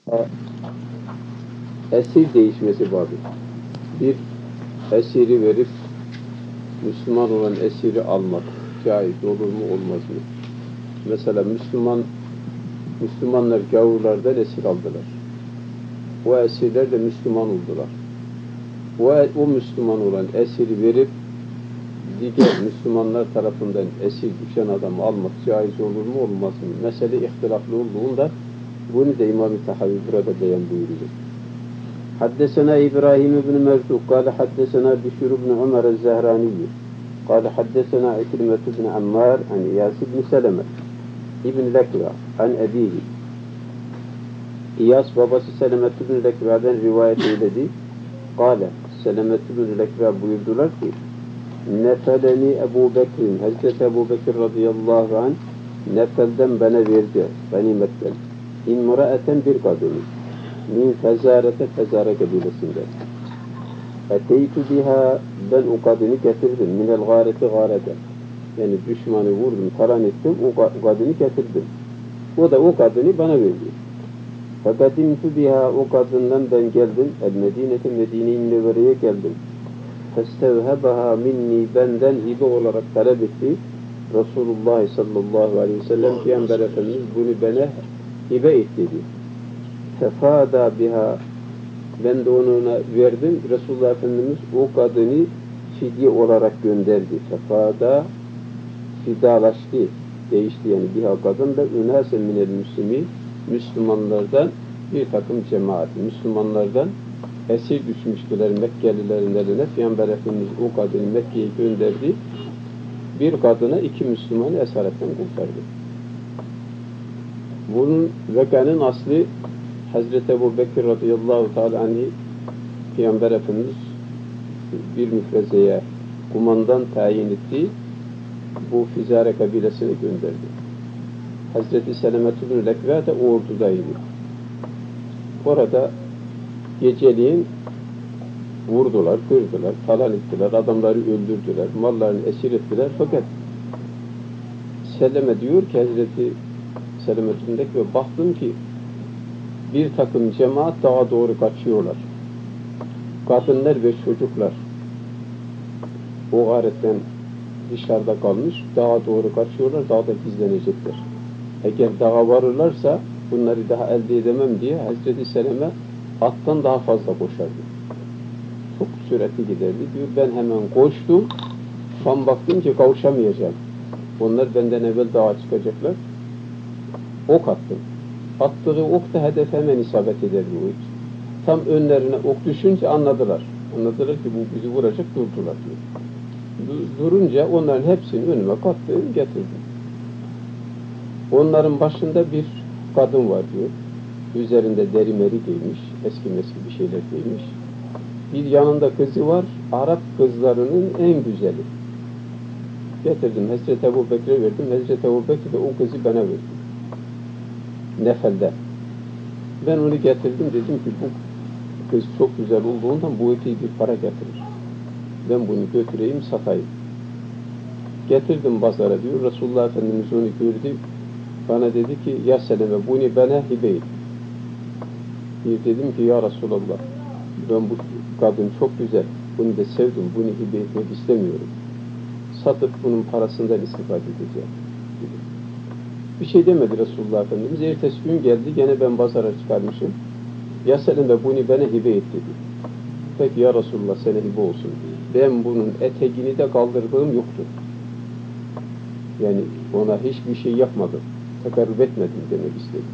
Esir değişmesi babı. Bir esiri verip Müslüman olan esiri almak caiz olur mu olmaz mı? Mesela Müslümanlar gavurlardan esir aldılar. O esirler de Müslüman oldular. O Müslüman olan esiri verip diğer Müslümanlar tarafından esir düşen adamı almak caiz olur mu olmaz mı? Mesele ihtilaflı olduğunda bunu da İmam-ı Tahavi burada beyan buyuruyor. Haddesena İbrahim ibn Mertuk kâle haddesena Bişir ibn Ömer el-Zehraniyyü kâle haddesena İkrimet ibn Ammar an İyas ibn Seleme ibn Lekva an ebihi. İyas babası Selemet ibn Lekva'dan rivayet eyledi. Kâle Selemet ibn Lekva buyurdular ki Nefeleni Ebu Bekir'in Hazreti Ebu Bekir radıyallahu anh nefelden bana verdi ganimetten. İmraeten bir kadını min fezarete fezare kabilesinde. Eteytu biha ben o kadını getirdim. Minel gâreti gârete. Yani düşmanı vurdum, talan ettim, o kadını getirdim. O da o kadını bana verdi. Fekadimtu biha o kadından ben geldim. El Medine'te Medine-i Münevvere'ye geldim. Festevhebaha minni benden hibe olarak talep etti. Resulullah sallallahu aleyhi ve sellem Peygamber Efendimiz bunu bana hibe et dedi. Fefada biha ben de ona verdim. Resulullah Efendimiz o kadını fidye olarak gönderdi. Fefada fidalaştı. Değişti yani biha kadın da ünâsen minel müslimi Müslümanlardan bir takım cemaat. Müslümanlardan esir düşmüştüler Mekkelilerin eline. Peygamber Efendimiz o kadını Mekke'ye gönderdi. Bir kadına iki Müslümanı esaretten kurtardı. Bunun vekanın aslı Hazreti Ebu Bekir radıyallahu teala anhi Peygamber Efendimiz bir müfrezeye kumandan tayin etti. Bu Fizare kabilesine gönderdi. Hazreti Selemet ibn Lekva da o ordudaydı. Orada geceliğin vurdular, kırdılar, talan ettiler, adamları öldürdüler, mallarını esir ettiler. Fakat Seleme diyor ki Hazreti Selemet ibn Lekva baktım ki bir takım cemaat dağa doğru kaçıyorlar. Kadınlar ve çocuklar o garetten dışarıda kalmış, dağa doğru kaçıyorlar, dağda gizlenecekler. Eğer dağa varırlarsa bunları daha elde edemem diye Hazreti Seleme attan daha fazla koşardı. Çok süratli giderdi diyor. Ben hemen koştum. Ben baktım ki kavuşamayacağım. Onlar benden evvel dağa çıkacaklar. Ok attım. Attığı ok da hedefe hemen isabet ederdi o ok. Tam önlerine ok düşünce anladılar. Anladılar ki bu bizi vuracak, durdular diyor. Durunca onların hepsini önüme kattım, getirdim. Onların başında bir kadın var diyor. Üzerinde deri meri giymiş, eski bir şeyler giymiş. Bir yanında kızı var, Arap kızlarının en güzeli. Getirdim, Hazreti Ebu Bekir'e verdim. Hazreti Ebu Bekir de o kızı bana verdi. Nefel'de. Ben onu getirdim, dedim ki bu kız çok güzel olduğundan bu epey bir para getirir. Ben bunu götüreyim, satayım. Getirdim pazara diyor. Resulullah Efendimiz onu gördü. Bana dedi ki ya Seleme bunu bana hibe et. Dedim ki ya Resulallah ben bu kadın çok güzel. Bunu da sevdim. Bunu hibe etmek istemiyorum. Satıp bunun parasından istifade edeceğim. Dedi. Bir şey demedi Resulullah Efendimiz. Ertesi gün geldi. Gene ben pazara çıkarmışım. Ya Seleme bunu bana hibe et dedi. Peki ya Resulullah sana hibe olsun. Ben bunun eteğini de kaldırdığım yoktur. Yani ona hiçbir şey yapmadım. Tekarrub etmedim demek istedim.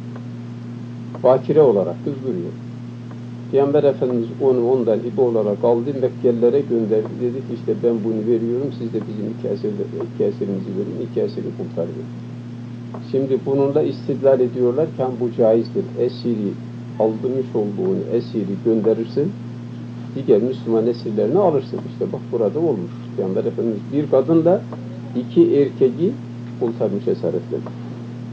Bakire olarak kız duruyor. Peygamber Efendimiz onu ondan hibe olarak aldı, Mekkelilere gönderdi. Dedi ki işte ben bunu veriyorum, siz de bizim iki esirimizi verin, iki esiri kurtarın. Şimdi bununla istidlal ediyorlar ki bu caizdir. Esiri, aldırmış olduğunu esiri gönderirsin, diğer Müslüman esirlerini alırsın. İşte bak burada olmuş. Peygamber Efendimiz bir kadınla iki erkeği kurtarmış esaretle.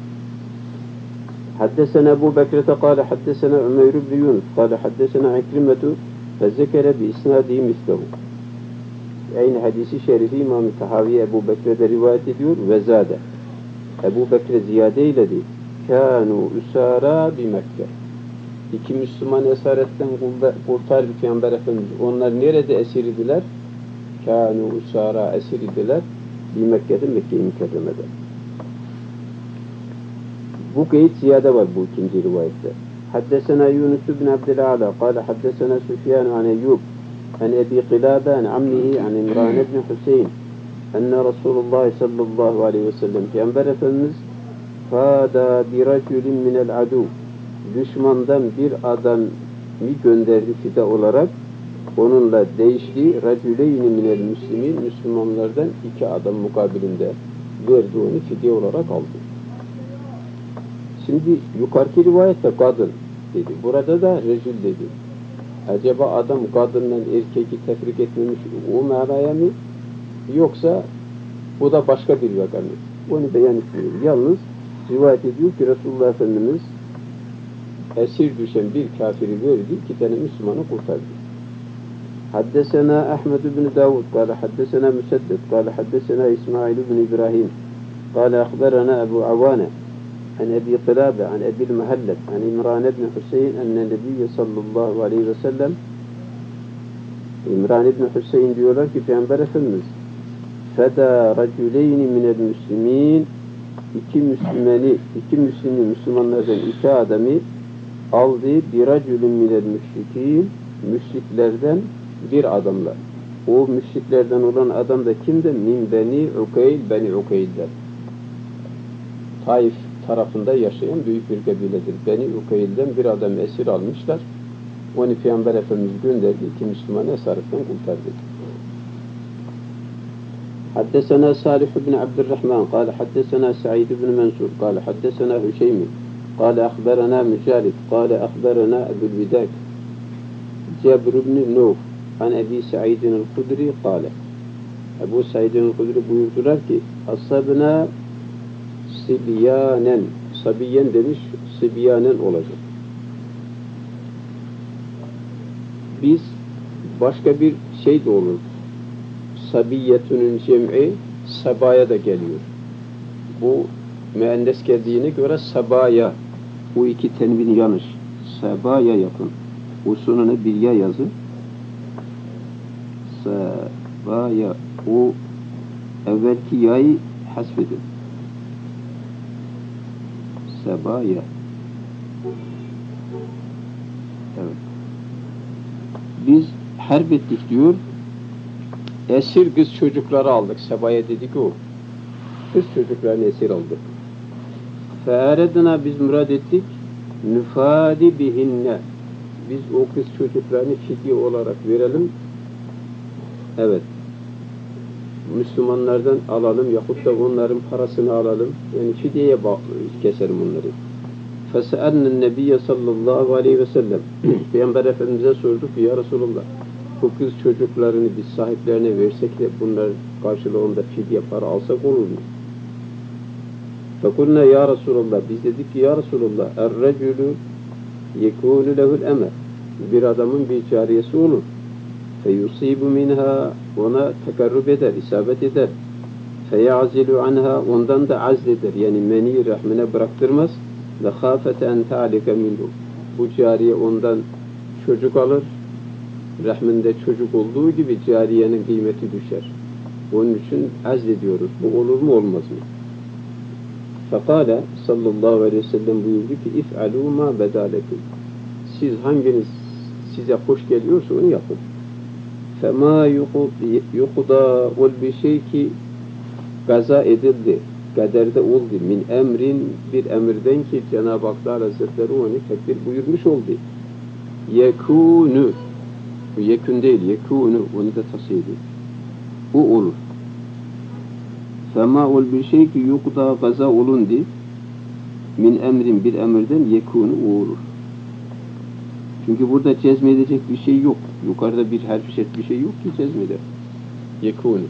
حدثنا أبو بكرة قال حدثنا عمير بن يونس قال حدثنا عكرمة فذكر بإسناده مثله. Aynı hadisi şerifi İmam-ı Tahavi Ebu Bekir'de rivayet ediyor ve zade. Ebu Bekir ziyade eyledi. Kânû usârâ bi Mekke. İki Müslüman esaretten kurtardı Peygamber Efendimiz. Onlar nerede esir idiler? Kânû usârâ esir idiler. Bir Mekke'de, Mekke-i Mükerreme'de. Bu kayıt ziyade var bu ikinci rivayette. Haddesena Yunus bin Abdülâlâ kâle haddesena Süfyân an Eyyûb an Ebi Qilâbe an ammihi an İmrân ibn Hüseyin enne Resulullah sallallahu aleyhi ve sellem Peygamber Efendimiz fâdâ bi racülin minel adû düşmandan bir adam gönderdi fida olarak onunla değişti racüleyni minel müslimin Müslümanlardan iki adam mukabilinde verdi onu fidye olarak aldı. Şimdi yukarıki rivayette kadın dedi. Burada da rejül dedi. Acaba adam kadından erkeği tefrik etmemiş o manaya mı? Yoksa o da başka bir vaka mı? Onu beyan etmiyor. Yalnız rivayet ediyor ki Resulullah Efendimiz esir düşen bir kafiri verdi, iki tane Müslümanı kurtardı. Haddesena Ahmed bin Davud, kâle haddesena Müseddet, kâle haddesena İsmail bin İbrahim, kâle akberana Ebu Avane, an Ebi Qilâbe, an Ebil Mehallet, an İmrân ibn Hüseyin, enne Nebiyye sallallahu aleyhi ve sellem, İmrân ibn Hüseyin diyorlar ki Peygamber Efendimiz, feda racüleyni minel müslimin, iki Müslümanlardan iki adamı aldı bir racülün minel müşrikin, müşriklerden bir adamla. O müşriklerden olan adam da kimdi? Min Beni Ukeyl'den. Taif tarafında yaşayan büyük bir kabiledir. Beni Ukeyl'den bir adam esir almışlar. Onu Peygamber Efendimiz gönderdi. İki Müslümanı esaretten kurtardı. Haddesena Salih bin Abdurrahman kâle haddesena Sa'id bin Mansur kâle haddesena Hüşeymi kâle akberana Mücalid kâle akberana Ebu'l-Vidak Cabir bin Nuh an Ebi Sa'idin el-Hudri kâle Ebu Sa'idin el-Hudri buyurdular ki asabna Sibyanen Sabiyen demiş, Sibyanen olacak. Biz başka bir şey de olur. Sabiyetünün cem'i sabaya da geliyor. Bu müennes geldiğine göre sabaya. Bu iki tenvin yanlış. Sabaya yapın. O sonuna bir ya yazı. Sabaya. O evvelki yayı hasfedin. Sabaya. Evet. Biz harp ettik diyor. Esir kız çocukları aldık. Sabaya dedik o. Kız çocuklarını esir aldık. Fe'eredina biz murad ettik. Nüfadi bihinne. Biz o kız çocuklarını fidye olarak verelim. Evet. Müslümanlardan alalım yahut da onların parasını alalım. Yani fidyeye keserim onları. Fese'elnen Nebiyye sallallahu aleyhi ve sellem. Peygamber Efendimiz'e sorduk ya Resulullah. Bu kız çocuklarını biz sahiplerine versek de bunlar karşılığında fidye para alsak olur mu? Fekulna ya Resulullah. Biz dedik ki ya Resulullah er-recülü yekûnü lehul emel. Bir adamın bir cariyesi olur. Feyusibu minha ona tekarrub eder, isabet eder. Feyazilu anha ondan da azleder. Yani meni rahmine bıraktırmaz. Ve khafete en ta'alike minhu. Bu cariye ondan çocuk alır. Rahminde çocuk olduğu gibi cariyenin kıymeti düşer. Onun için azlediyoruz. Bu olur mu olmaz mı? Fekale sallallahu aleyhi ve sellem buyurdu ki if'alû mâ bedâlekum. Siz hanginiz size hoş geliyorsa onu yapın. Fema yuqda ol bir şey ki gaza edildi, kaderde oldu. Min emrin bir emirden ki Cenab-ı Hak Hazretleri onu tekbir buyurmuş oldu. Yekûnü bu yekün değil, yekûnü onu da tasih ediyor. O olur. Fema ol bir şey ki yuqda gaza olundu. Min emrin bir emirden yekûnü o olur. Çünkü burada cezmedecek bir şey yok. Yukarıda bir harf şet bir şey yok ki cezmeder. Yekûnü.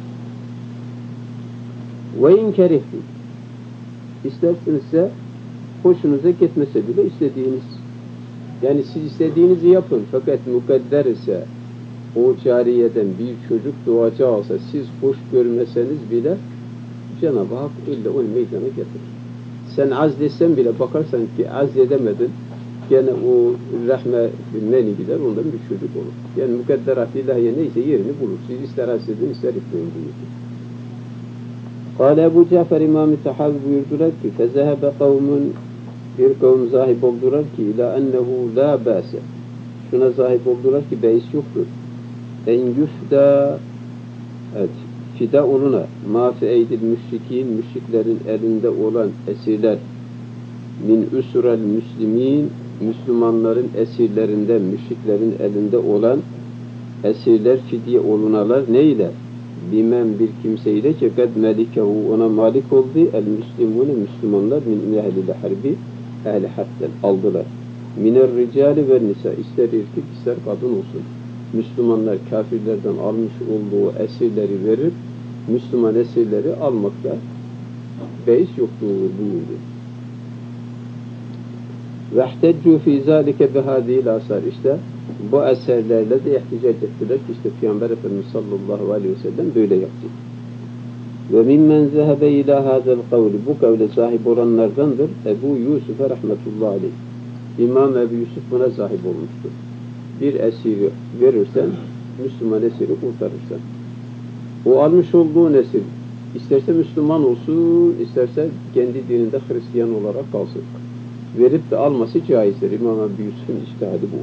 Ve in kerihtum. İstersenizse hoşunuza gitmese bile istediğiniz yani siz istediğinizi yapın. Fakat mukadder ise o cariyeden bir çocuk doğacaksa siz hoş görmeseniz bile Cenab-ı Hak illa onu meydana getirir. Sen azletsen bile bakarsan ki azledemedin gene o rahme meni gider, ondan müşrik olur. Yani mukadderat ilahiye neyse yerini bulur. Siz ister hasredin, ister etmeyin buyurdu. Kâle Ebu Cafer İmam-ı Tahavi buyurdular ki fezehebe kavmun, bir kavm zahip oldular ki ila ennehu la bâse, şuna zahip oldular ki beis yoktur. En yufda, evet, fida oluna ma fi eydil müşrikin, müşriklerin elinde olan esirler, min usurel müslimin, Müslümanların esirlerinden, müşriklerin elinde olan esirler fidye olunalar neyle? Bimen bir kimseyle ki kad melikehu, ona malik oldu, el müslimune, Müslümanlar min ehlil harbi, ehli harpten aldılar. Miner ricali ve nisa, ister erkek ister kadın olsun. Müslümanlar kafirlerden almış olduğu esirleri verir, Müslüman esirleri almakta beis yoktur buyurdu. وَاحْتَجُّوا فِي ذَٰلِكَ بِهَذِهِ الْآثَارِ, işte bu eserlerle de ihticac ettiler ki işte Peygamber Efendimiz sallallahu aleyhi ve sellem böyle yaptı. وَمِمَّنْ ذَهَبَ اِلٰى هَذَا الْقَوْلِ, bu kavle sahip olanlardandır Ebu Yusuf'a rahmetullahi aleyh. İmam Ebu Yusuf buna sahip olmuştur. Bir esiri verirsen, Müslüman esiri kurtarırsan, o almış olduğun esir isterse Müslüman olsun, isterse kendi dininde Hristiyan olarak kalsın. Verip de alması caizdir. İmam Ebu Yusuf'un içtihadı bu.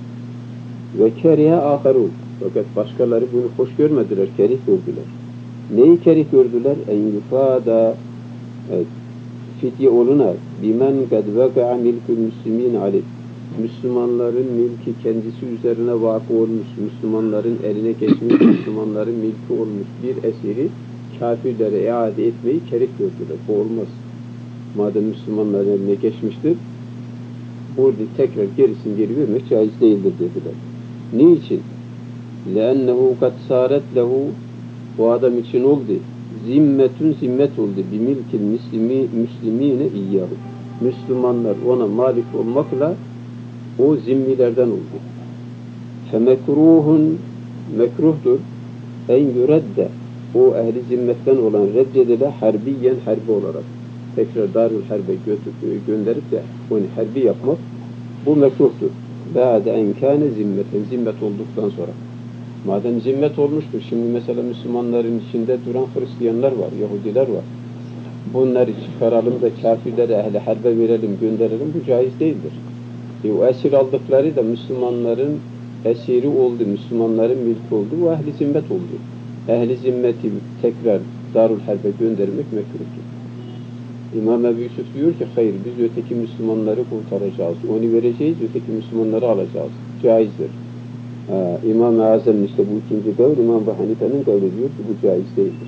Ve kerihe aharun. Fakat başkaları bunu hoş görmediler, kerih gördüler. Neyi kerih gördüler? En yufada, evet, fidye oluna bimen kad veka'a milkül müslimin aleyh. Müslümanların milki kendisi üzerine vakı olmuş, Müslümanların eline geçmiş, Müslümanların milki olmuş bir esiri kafirlere iade etmeyi kerih gördüler. Bu olmaz. Madem Müslümanların eline geçmiştir, burada tekrar gerisini geri vermek caiz değildir dediler. Niçin? لَاَنَّهُ قَدْ سَارَتْ لَهُ, bu adam için oldu. Zimmetün zimmet oldu. بِمِلْكِ الْمُسْلِم۪ينَ اِيَّهُ, Müslümanlar ona malik olmakla o zimmilerden oldu. فَمَكْرُوهٌ, mekruhtur. En yüredde, o ehli zimmetten olan reddedile harbiyen, harbi olarak. Tekrar Darül Harbe gönderip de onu harbi yapmak, bu mekruhtur. Ba'de enkâne zimmeten, zimmet olduktan sonra. Madem zimmet olmuştur, şimdi mesela Müslümanların içinde duran Hristiyanlar var, Yahudiler var. Bunları çıkaralım da kafirlere ehli harbe verelim, gönderelim, bu caiz değildir. O esir aldıkları da Müslümanların esiri oldu, Müslümanların mülkü oldu, bu ehli zimmet oldu. Ehli zimmeti tekrar Darül Harbe göndermek mekruhtur. İmam Ebu Yusuf diyor ki hayır, biz öteki Müslümanları kurtaracağız. Onu vereceğiz, öteki Müslümanları alacağız. Caizdir. İmam-ı Azam'ın işte bu ikinci kavl, İmam Ebu Hanife'nin kavli diyor ki bu caiz değildir.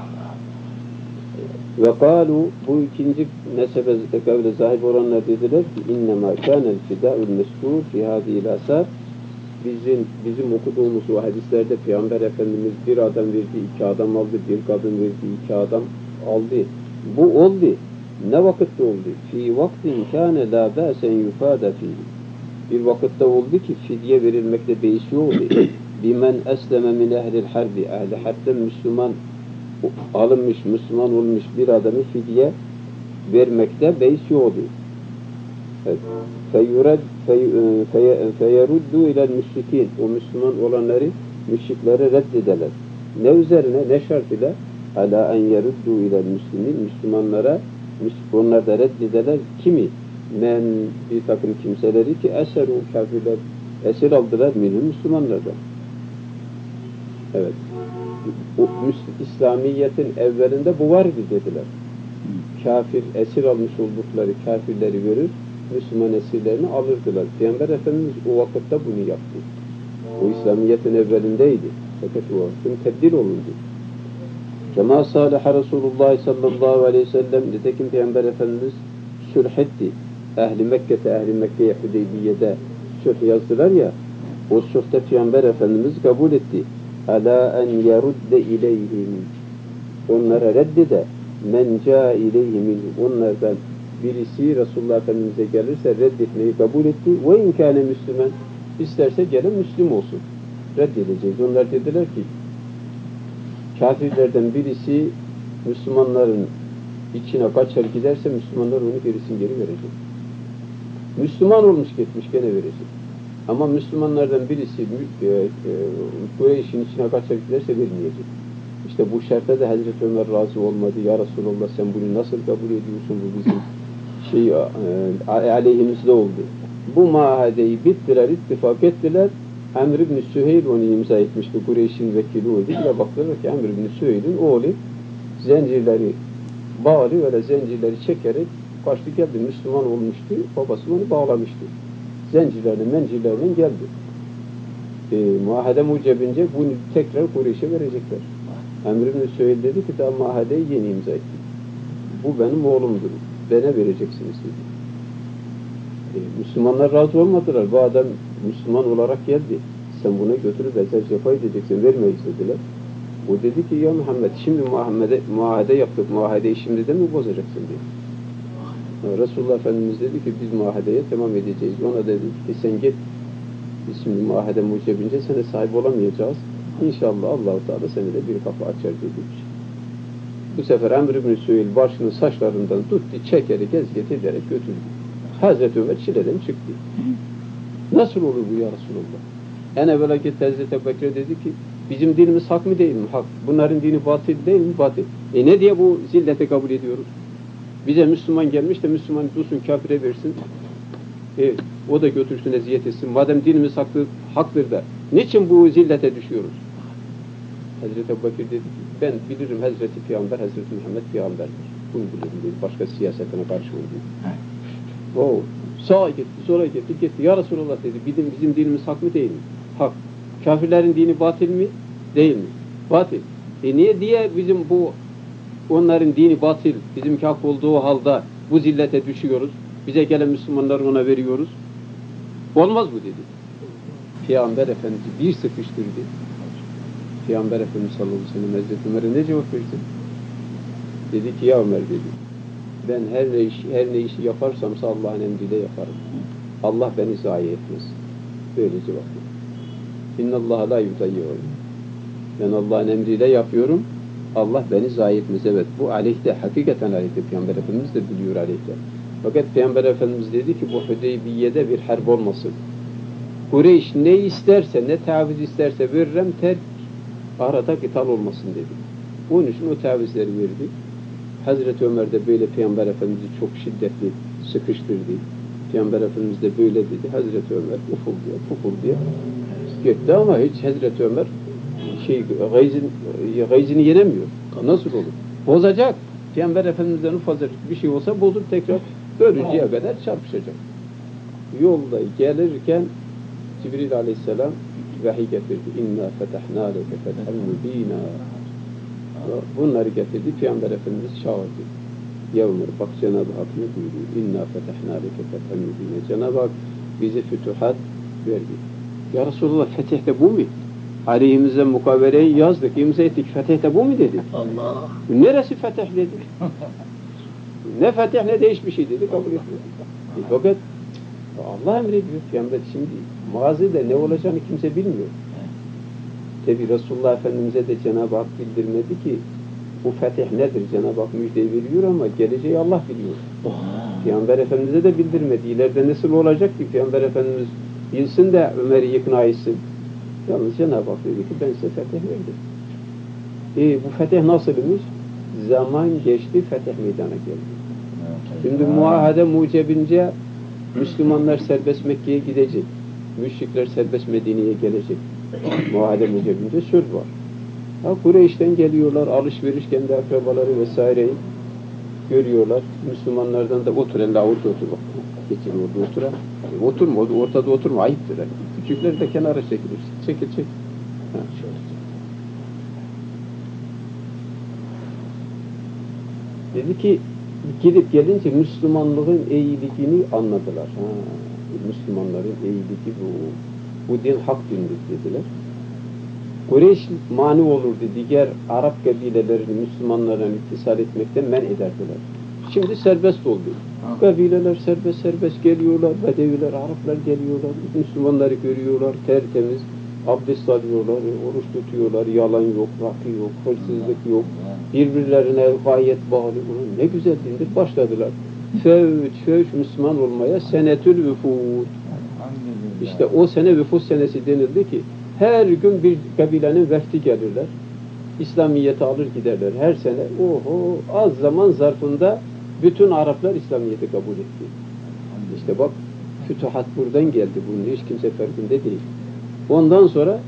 Ve kâlu, bu ikinci mezhebe kavle sahip olanlar dediler ki innemâ kânel fidâ'ül mesbûr fî hâzîl âsâr, bizim okuduğumuz o hadislerde Peygamber Efendimiz bir adam verdi, iki adam aldı, bir kadın verdi, iki adam aldı. Bu oldu. Ne vakitte oldu? Fî vaktin kâne lâ bâsen yufâde fîhî. Bir vakitte oldu ki fidye verilmekte beis yoktu. Bimen esleme min ehlil harbi. Ehli harpten Müslüman alınmış, Müslüman olmuş bir adamı fidye vermekte beis yoktu. Feyeruddu ilel müşrikin. O Müslüman olanları müşriklere reddedeler. Ne üzerine? Ne şart ile? Ala en yeruddu ilel müslimin. Müslümanlara onlar da reddedeler. Kimi? Men bir takım kimseleri ki eseru kafirler esir aldılar minhum Müslümanlardan. Evet. O İslamiyet'in evvelinde bu vardı dediler. Kafir esir almış oldukları kafirleri verir, Müslüman esirlerini alırdılar. Peygamber Efendimiz o vakitte bunu yaptı. O İslamiyet'in evvelindeydi. Fakat o vakitin tebdil olundu. Kema salaha Resulullah sallallahu aleyhi ve sellem, nitekim Peygamber Efendimiz sülh etti. Ehli Mekke'ye Hudeybiye'de sülh yazdılar ya, o sülhte Peygamber Efendimiz kabul etti. Ala en yerudde ileyhim, onlara reddede men ca ileyhim, onlardan birisi Resulullah Efendimiz'e gelirse reddetmeyi kabul etti. Ve inkâne Müslüman, isterse gelen Müslüm olsun. Reddedeceğiz. Onlar dediler ki kafirlerden birisi Müslümanların içine kaçar giderse Müslümanlar onu gerisini geri verecek. Müslüman olmuş gitmiş gene verecek. Ama Müslümanlardan birisi Kureyş'in içine kaçar giderse vermeyecek. İşte bu şartta da Hazreti Ömer razı olmadı. Ya Resulallah sen bunu nasıl kabul ediyorsun? Bu bizim aleyhimizde oldu. Bu maadeyi bittiler, ittifak ettiler. Emr ibn Süheyl onu imza etmişti. Kureyş'in vekili oydu. Bir baktılar ki Emr ibn Süheyl'in oğlu zincirleri bağlı öyle zincirleri çekerek kaçtı geldi. Müslüman olmuştu. Babası onu bağlamıştı. Mencirlerine geldi. Muahede mucebince bunu tekrar Kureyş'e verecekler. Emr ibn Süheyl dedi ki daha muahadeyi yeni imza ettim. Bu benim oğlumdur. Bana vereceksiniz dedi. Müslümanlar razı olmadılar. Bu adam Müslüman olarak geldi. Sen buna götürüp ezel cefa edeceksin. Vermeyiz dediler. O dedi ki ya Muhammed şimdi muahede yaptık. Muahadeyi şimdi de mi bozacaksın diye. Resulullah Efendimiz dedi ki biz muahedeye tamam edeceğiz. Ona dedi ki sen git. Biz şimdi muahede mucebince sana sahip olamayacağız. İnşallah Allah-u Teala seni de bir kapı açar dedi. Bu sefer Emr ibn Süheyl başını saçlarından tuttu, çekerek eziyet ederek götürdü. Hazreti Ömer çileden çıktı. Nasıl olur bu ya Resulullah? En evvela gitti Hazreti Ebubekir dedi ki bizim dinimiz hak mı değil mi? Hak. Bunların dini batıl değil mi? Batıl. Ne diye bu zilleti kabul ediyoruz? Bize Müslüman gelmiş de Müslüman dursun kafire versin. O da götürsün eziyet etsin. Madem dinimiz haktır da niçin bu zillete düşüyoruz? Hazreti Ebubekir dedi ki ben bilirim Hazreti Peygamber, Hazreti Muhammed Peygamberdir. Bunu bilirim dedi. Başka siyasetine karşı oldu. Sağa gitti, sola gitti. Ya Resulallah dedi. Bizim dinimiz hak mı değil mi? Hak. Kafirlerin dini batıl mi? Değil mi? Batıl. Niye diye bizim onların dini batıl, bizimki hak olduğu halde bu zillete düşüyoruz. Bize gelen Müslümanları ona veriyoruz. Olmaz bu dedi. Peygamber Efendimiz bir sıkıştırdı. Peygamber Efendimiz sallallahu aleyhi ve sellem Hazreti Ömer'e ne cevap verdi? Dedi ki ya Ömer dedi. Ben her ne işi yaparsamsa Allah'ın emriyle yaparım. Allah beni zayi etmez. Böyle cevap verdi. İnnallâhe lâ yudayyi'un. Ben Allah'ın emriyle yapıyorum. Allah beni zayi etmez. Evet bu aleyhte, hakikaten aleyhte. Peygamber Efendimiz de biliyor aleyhte. Fakat Peygamber Efendimiz dedi ki bu Hudeybiye'de bir harp olmasın. Kureyş ne isterse, ne taviz isterse veririm, arada kıtal olmasın dedi. Onun için o tavizleri verdi. Hazreti Ömer de böyle Peygamber Efendimiz'i çok şiddetli sıkıştırdı. Peygamber Efendimiz de böyle dedi. Hazreti Ömer uful diye gitti ama hiç Hazreti Ömer gayzini yenemiyor. Nasıl olur? Bozacak. Peygamber Efendimiz'den ufacık bir şey olsa bozup tekrar ölünceye kadar çarpışacak. Yolda gelirken Cibril Aleyhisselam vahiy getirdi. İnna fetahna leke fethen mübina. Bunları getirdi. Peygamber Efendimiz çağırdı. Ya Ömer bak Cenab-ı Hak ne buyuruyor? İnna fetahna leke fethen mübina. Cenab-ı Hak bize fütuhat verdi. Ya Resulullah fetih de bu mu? Aleyhimize mukaveleyi yazdık, imza ettik. Fetih de bu mu dedi. Allah. Neresi fetih dedi. Ne fetih ne de hiçbir şey dedi. Kabul etmedi. Fakat Allah emrediyor. Peygamber şimdi mazide ne olacağını kimse bilmiyor. Tabi Resulullah Efendimiz'e de Cenab-ı Hak bildirmedi ki bu fetih nedir? Cenab-ı Hak müjdeyi veriyor ama geleceği Allah biliyor. Peygamber Efendimiz'e de bildirmedi. İleride nasıl olacak ki Peygamber Efendimiz bilsin de Ömer'i ikna etsin. Yalnız Cenab-ı Hak dedi ki ben size fetih verdim. Bu fetih nasılmış? Zaman geçti, fetih meydana geldi. Şimdi muahede mucebince Müslümanlar serbest Mekke'ye gidecek. Müşrikler serbest Medine'ye gelecek. Muahede mucebince söz var. Kureyş'ten geliyorlar, alışveriş kendi akrabaları vesaireyi görüyorlar. Müslümanlardan da otur, elle orada otur bak. Geçin orada otura. Oturma, ortada oturma, ayıptır. Küçükleri de kenara çekilir. Çekil. Dedi ki, gidip gelince Müslümanlığın iyiliğini anladılar. Müslümanların iyiliği bu din hak dindir dediler. Kureyş mani olurdu. Diğer Arap kabilelerini Müslümanlarla ittisal etmekten men ederdiler. Şimdi serbest oldu. Kabileler serbest geliyorlar. Bedeviler, Araplar geliyorlar. Müslümanları görüyorlar. Tertemiz. Abdest alıyorlar. Oruç tutuyorlar. Yalan yok, rakı yok, hırsızlık yok. Birbirlerine gayet bağlı. Ne güzel dindir. Başladılar. Fevç Müslüman olmaya senetül vüfud. İşte o sene vüfud senesi denildi ki her gün bir kabilenin vefdi gelirler. İslamiyet'i alır giderler her sene. Oho, az zaman zarfında bütün Araplar İslamiyet'i kabul etti. İşte bak, fütuhat buradan geldi. Bunun hiç kimse farkında değil. Ondan sonra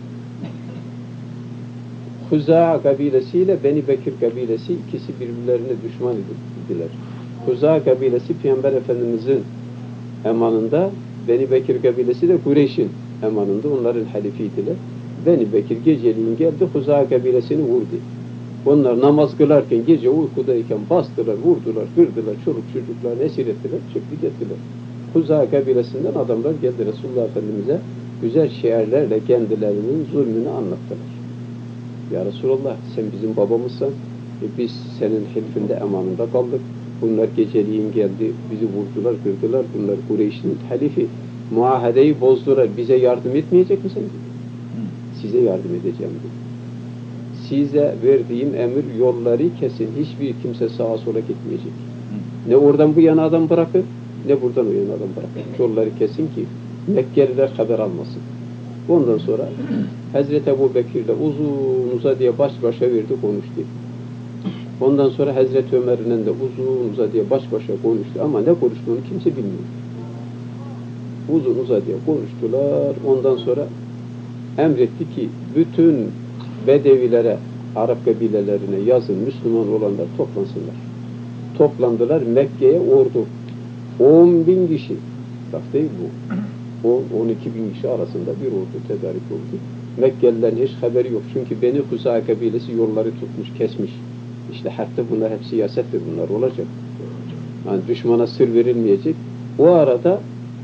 Huza kabilesiyle Beni Bekir kabilesi ikisi birbirlerine düşman idiler. Huza kabilesi Peygamber Efendimiz'in emanında, Beni Bekir kabilesi de Kureyş'in emanında, onların halifiydiler. Beni Bekir geceliğin geldi, Huza kabilesini vurdu. Onlar namaz kılarken, gece uykudayken bastılar, vurdular, kırdılar, çoluk çocuklarını esir ettiler, çıktı gettiler. Huza kabilesinden adamlar geldi Resulullah Efendimiz'e güzel şiirlerle kendilerinin zulmünü anlattılar. Ya Resulallah, sen bizim babamızsan, biz senin hilfinde emanında kaldık. Bunlar geceliğin geldi, bizi vurdular, kırdılar. Bunlar Kureyş'in halifi. Muahedeyi bozdular. Bize yardım etmeyecek misin? Size yardım edeceğim dedi. Size verdiğim emir, yolları kesin. Hiçbir kimse sağa sola gitmeyecek. Ne oradan bu yana adam bırakır, ne buradan o yana adam bırakır. Yolları kesin ki Mekkeliler haber almasın. Ondan sonra Hazreti Ebu Bekir'le uzun uzadıya baş başa verdi, konuştu. Ondan sonra Hazreti Ömer'le de uzun uzadıya baş başa konuştu ama ne konuştuğunu kimse bilmiyor. Uzun uzadıya konuştular. Ondan sonra emretti ki bütün Bedevilere, Arap kabilelerine yazın, Müslüman olanlar toplansınlar. Toplandılar Mekke'ye ordu. 10.000 kişi. Bak değil bu. 12.000 kişi arasında bir ordu tedarik oldu. Mekkelilerin hiç haberi yok. Çünkü Beni Huza kabilesi yolları tutmuş, kesmiş. İşte hatta bunlar hep siyasettir, bunlar olacak. Yani düşmana sır verilmeyecek. O arada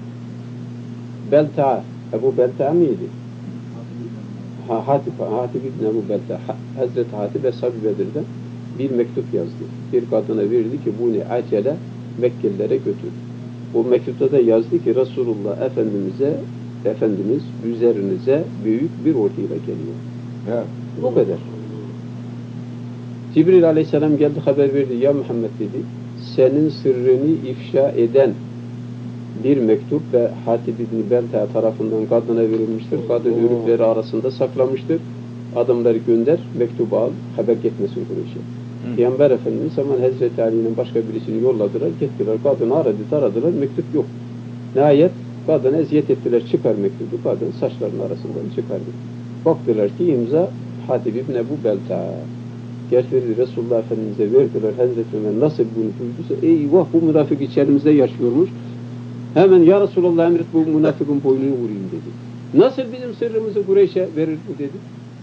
Belta, Ebu Belta mıydı? Hatip İbni Ebu Belta, Hazreti Hatip Eshab-ı Bedir'den bir mektup yazdı. Bir kadına verdi ki bunu acele Mekkelilere götür. O mektupta da yazdı ki Resulullah Efendimiz üzerinize büyük bir orduyla geliyor. Evet. Bu kadar. Cibril Aleyhisselam geldi, haber verdi. Ya Muhammed dedi, senin sırrını ifşa eden bir mektup ve Hatib İbni Belta tarafından kadına verilmiştir. Kadın örükleri arasında saklamıştır. Adamları gönder, mektubu al, haber gitmesin Kureyş'e. Peygamber Efendimiz hemen Hazreti Ali'nin başka birisini yolladılar, gittiler. Kadını aradılar, mektup yok. Nihayet kadına eziyet ettiler, çıkar mektubu. Kadın saçlarının arasından çıkardı. Baktılar ki imza Hatib İbni Ebu Belta. Gerçekten Resulullah Efendimiz'e verdiler. Hazreti Ömer nasıl bunu duyduysa, eyvah bu münafık içerimizde yaşıyormuş. Hemen ya Resulullah emret bu münafıkın boynunu vurayım dedi. Nasıl bizim sırrımızı Kureyş'e verir bu dedi.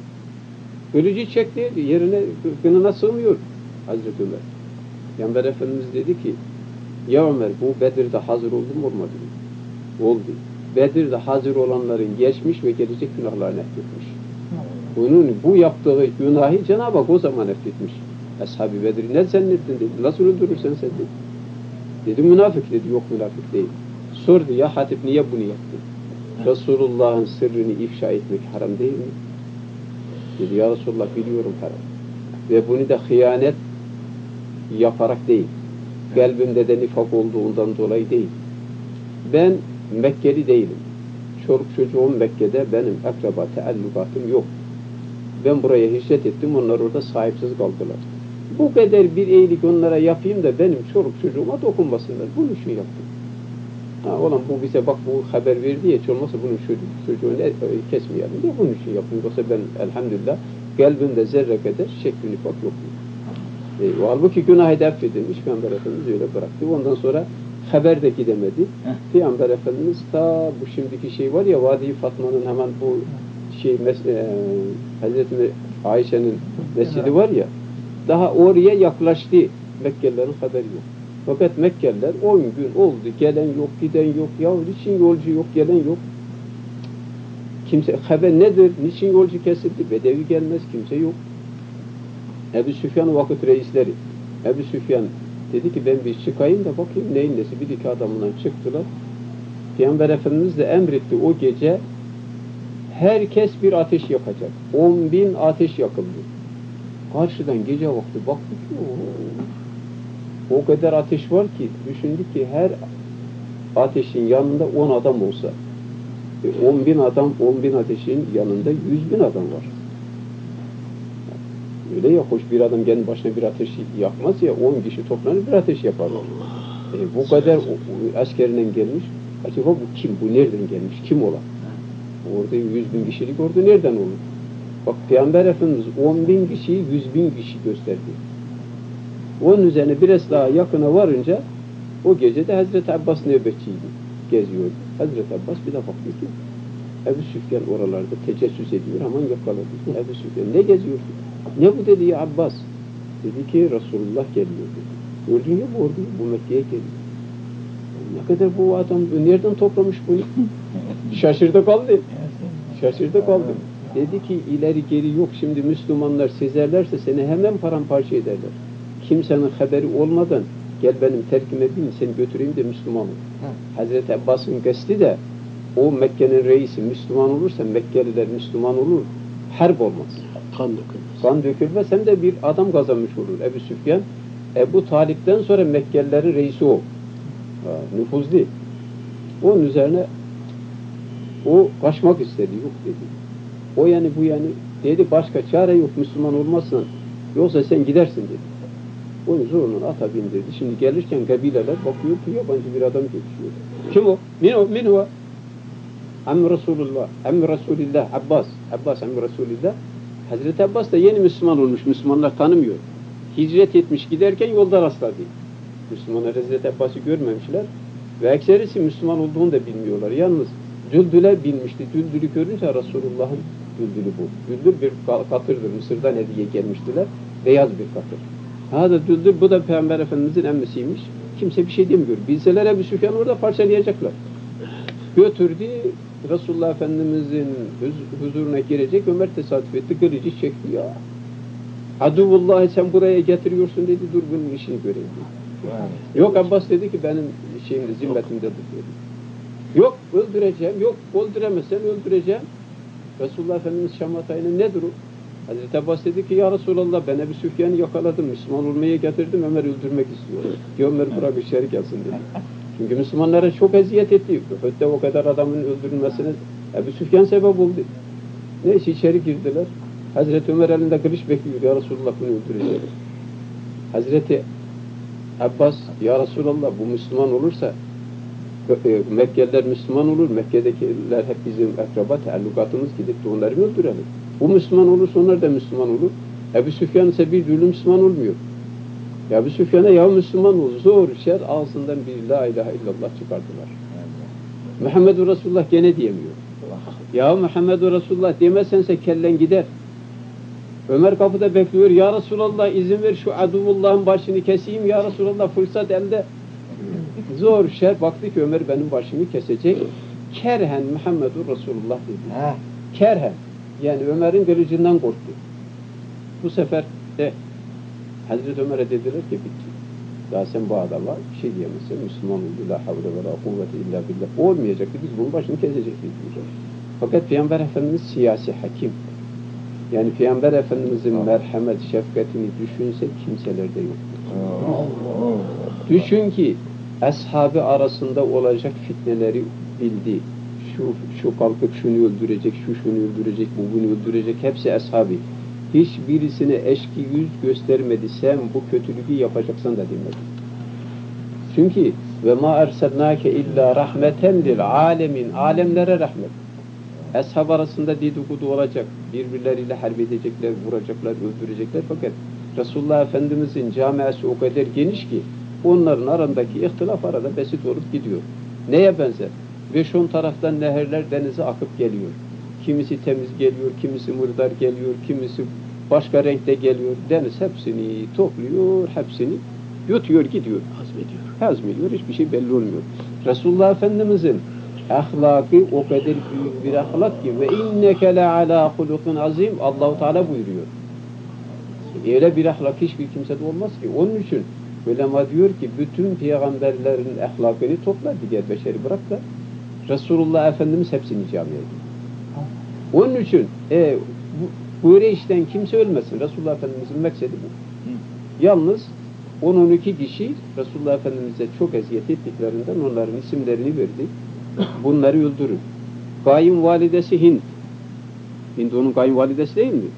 Ölücü çekti, yerine kınına sığmıyor Hazreti Ömer. Peygamber Efendimiz dedi ki, ya Ömer bu Bedir'de hazır oldu mu olmadı mı? Oldu. Bedir'de hazır olanların geçmiş ve gelecek günahlarını affetmiş. Bunun bu yaptığı günahı Cenab-ı Hak o zaman affetmiş. Ashab-ı Bedir'i ne zannettin dedi. Nasıl öldürürsen sen dedi. Dedi münafık dedi. Yok münafık değil. Sordu ya Hatip niye bunu yaptın? Resulullah'ın sırrını ifşa etmek haram değil mi? Dedi ya Resulullah biliyorum haram. Ve bunu da hıyanet yaparak değil. Kalbimde de nifak olduğundan dolayı değil. Ben Mekkeli değilim. Çoluk çocuğum Mekke'de, benim akraba teallukatım yok. Ben buraya hicret ettim, onlar orada sahipsiz kaldılar. Bu kadar bir iyilik onlara yapayım da benim çoluk çocuğuma dokunmasınlar. Bunun için yaptım. Olan bu bize bak bu haber verdi ya, hiç olmazsa bunun çocuğunu kesmeyelim diye bunun için yaptım. Yoksa ben elhamdülillah kalbimde zerre kadar şek-i nifak yok. Halbuki günahı da affedilmiş, Peygamber Efendimiz öyle bıraktı. Ondan sonra haber de gidemedi. Peygamber Efendimiz ta bu şimdiki şey var ya, Vadi-i Fatma'nın hemen bu şey Hazreti Ayşe'nin mescidi var ya, daha oraya yaklaştı. Mekkelilerin haberi yok. Fakat Mekkeliler 10 gün oldu, gelen yok, giden yok. Ya niçin yolcu yok, gelen yok? Kimse haber nedir? Niçin yolcu kesildi? Bedevi gelmez, kimse yok. Ebu Süfyan vakit reisleri. Ebu Süfyan dedi ki ben bir çıkayım da bakayım neyin nesi. Bir iki adamından çıktılar. Peygamber Efendimiz de emretti o gece herkes bir ateş yakacak. 10.000 ateş yakıldı. Karşıdan gece vakti baktık ki O kadar ateş var ki, düşündük ki her ateşin yanında 10 adam olsa, 10.000 adam, 10.000 ateşin yanında 100.000 adam var. Öyle ya, hoş bir adam kendi başına bir ateş yakmaz ya, 10 kişi toplanır bir ateş yaparlar. Bu kadar askerinden gelmiş, acaba bu kim, bu nereden gelmiş, kim ola? Orada 100.000 kişilik ordu nereden olur? Bak Peygamber Efendimiz 10.000 kişiyi 100.000 kişi gösterdi. Onun üzerine biraz daha yakına varınca o gece de Hazreti Abbas nöbetçiydi, geziyordu. Hazreti Abbas bir de baktı ki Ebu Süfyan oralarda tecessüs ediyor, hemen yakaladı. Ebu Süfyan ne geziyorsun? Ne bu dedi ya Abbas? Dedi ki Resulullah geliyor dedi. Gördün ya bu orduyu, bu Mekke'ye geliyor. Ne kadar bu adam, nereden toplamış bunu? Şaşırdı kaldı. Şaşırdı kaldı. Dedi ki ileri geri yok, şimdi Müslümanlar sezerlerse seni hemen paramparça ederler. Kimsenin haberi olmadan gel benim terkime bin, seni götüreyim de Müslüman ol. Hazreti Abbas'ın kasti de o Mekke'nin reisi Müslüman olursa Mekkeliler Müslüman olur, harp olmaz. Kan dökülmez. Kan dökülmez, hem de bir adam kazanmış olur Ebu Süfyan. Ebu Talip'ten sonra Mekkelilerin reisi o. Nüfuzlu. Onun üzerine o kaçmak istedi, yok dedi. O yani bu yani dedi, başka çare yok, Müslüman olmazsan yoksa sen gidersin dedi. Onu zorla ata bindirdi. Şimdi gelirken kabileler bakıyor ki yabancı bir adam geçiyor. Kim o? Min o? Emmi Resulullah. Emmi Resulillah. Abbas. Abbas Emmi Resulillah. Hazreti Abbas da yeni Müslüman olmuş. Müslümanlar tanımıyor. Hicret etmiş, giderken yolda rastladı. Müslümanlar Hazreti Abbas'ı görmemişler. Ve ekserisi Müslüman olduğunu da bilmiyorlar. Yalnız Düldül'e binmişti. Düldül'ü görünce Resulullah'ın Düldül'ü bu. Düldül bir katırdır. Mısır'dan hediye gelmiştiler. Beyaz bir katır. Ha da Düldül, bu da Peygamber Efendimiz'in emmisiymiş. Kimse bir şey demiyor. Bilseler Ebu Süfyan orada parçalayacaklar. Götürdü, Resulullah Efendimiz'in huzuruna girecek, Ömer tesadüf etti, kılıcı çekti ya. Aduvullah'ı sen buraya getiriyorsun dedi, dur bunun işini göreyim dedi. Yok Abbas dedi ki benim şeyimde, zimmetimdedir dedi. Yok öldüreceğim, yok öldüremezsen öldüreceğim. Resulullah Efendimiz şamatayla nedir o? Hazreti Abbas dedi ki ya Resulallah ben Ebu Süfyan'ı yakaladım, Müslüman olmaya getirdim, Ömer öldürmek istiyor. Ki Ömer bırak içeri gelsin dedi. Çünkü Müslümanlara çok eziyet etti. Öte o kadar adamın öldürülmesine Ebu Süfyan sebep oldu. Neyse içeri girdiler. Hazreti Ömer elinde kılıç bekliyor. Ya Resulallah bunu öldürecek. Hazreti Abbas ya Resulallah bu Müslüman olursa Mekkeliler Müslüman olur. Mekke'dekiler hep bizim akraba, teallukatımız, gidip de onları mı öldürelim? Bu Müslüman olursa onlar da Müslüman olur. Ebu Süfyan ise bir türlü Müslüman olmuyor. Ya Ebu Süfyan'a ya Müslüman ol, zor şer, ağzından bir la ilahe illallah çıkardılar. Muhammedur Resulullah gene diyemiyor. Ya Muhammedur Resulullah demezsense kellen gider. Ömer kapıda bekliyor. Ya Resulallah izin ver şu aduvullahın başını keseyim. Ya Resulallah fırsat elde. Zor şer. Baktı ki Ömer benim başımı kesecek. Kerhen Muhammedur Resulullah dedi. Kerhen. Yani Ömer'in kılıcından korktu. Bu sefer de Hazreti Ömer'e dediler ki bitti. Daha sen bu adama bir şey diyemezsin. Müslüman oldu. La havle ve la kuvvete illa billah. Olmayacaktı. Biz bunun başını kesecektik. Fakat Peygamber Efendimiz siyasi hakim. Yani Peygamber Efendimiz'in merhamet, şefkatini düşünse kimselerde yoktur. Düşün ki ashabı arasında olacak fitneleri bildi. Şu kalkıp şunu öldürecek, şunu öldürecek, bu bunu öldürecek. Hepsi ashabı. Hiçbirisine eşki yüz göstermedi. Sen bu kötülüğü yapacaksan da demedi. Çünkü ve ma erselnake illa rahmeten lil alemin. Alemlere rahmet. Ashab arasında dedikodu olacak. Birbirleriyle harp edecekler, vuracaklar, öldürecekler. Fakat Resulullah Efendimiz'in camiası o kadar geniş ki onların arasındaki ihtilaf arada basit olup gidiyor. Neye benzer? 5-10 taraftan nehirler denize akıp geliyor. Kimisi temiz geliyor, kimisi mırdar geliyor, kimisi başka renkte geliyor. Deniz hepsini topluyor, hepsini yutuyor, gidiyor. Hazmediyor, hiçbir şey belli olmuyor. Resulullah Efendimiz'in ahlakı o kadar büyük bir ahlak ki ve inneke le ala hulukin azim Allah-u Teala buyuruyor. Öyle bir ahlak hiçbir kimsede olmaz ki. Onun için ulema diyor ki bütün peygamberlerin ahlakını topla, diğer beşeri bırak da Resulullah Efendimiz hepsini camiye ediyor. Onun için bu işten kimse ölmesin. Resulullah Efendimiz'in meksedi bu. Yalnız 10-12 kişi Resulullah Efendimiz'e çok eziyet ettiklerinden onların isimlerini verdi. Bunları öldürün. Kayınvalidesi Hind. Hind onun kayınvalidesi değil mi?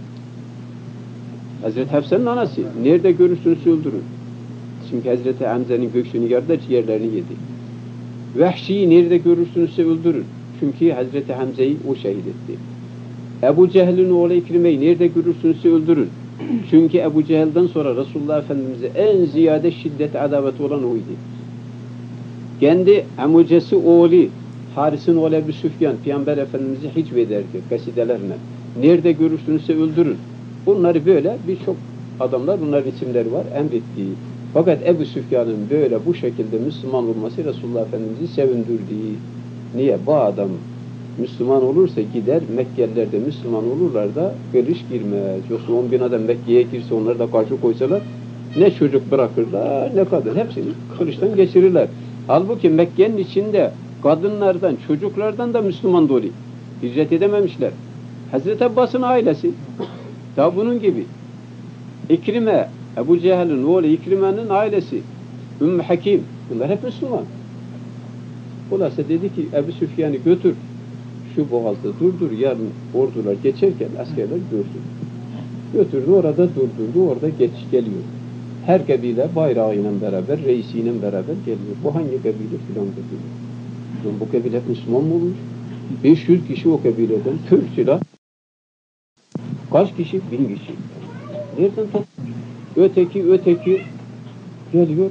Hazreti Hafsa'nın anası. Nerede görürsünüz öldürün. Çünkü Hazreti Hamza'nın göğsünü yardı, ciğerlerini yedi. Vehşi'yi nerede görürsünüz öldürün. Çünkü Hazreti Hamza'yı o şehit etti. Ebu Cehil'in oğlu İkrime'yi nerede görürsünüz öldürün. Çünkü Ebu Cehil'den sonra Resulullah Efendimiz'e en ziyade şiddet adaveti olan oydu. Kendi amcası oğlu Haris'in oğlu Ebu Süfyan Peygamber Efendimiz'i hiç ederdi kasidelerine. Nerede görürsünüz öldürün. Bunları böyle birçok adamlar, bunların isimleri var, emrettiği. Fakat Ebu Süfyan'ın böyle bu şekilde Müslüman olması Resulullah Efendimiz'i sevindirdiği. Niye? Bu adam Müslüman olursa gider, Mekkeliler de Müslüman olurlar da kılıç girmez. Yoksa 10.000 adam Mekke'ye girse onları da karşı koysalar ne çocuk bırakırlar ne kadın. Hepsini kılıçtan geçirirler. Halbuki Mekke'nin içinde kadınlardan, çocuklardan da Müslüman dolu. Hicret edememişler. Hazreti Abbas'ın ailesi da bunun gibi. İkrime, Ebu Cehil'in oğlu İkrime'nin ailesi, Ümmü Hakim, bunlar hep Müslüman. Olası dedi ki Ebu Süfyan'ı götür, şu boğazda durdur, yarın ordular geçerken askerler görsün. Götürdü, orada durdurdu, orada geliyor. Her kabile bayrağıyla beraber, reisiyle beraber geliyor. Bu hangi kabile filan dedi. Bu kabile Müslüman mı olmuş? 500 kişi o kabileden, Türk silah. Kaç kişi? 1000 kişi. Nereden topluyor? Öteki geliyor.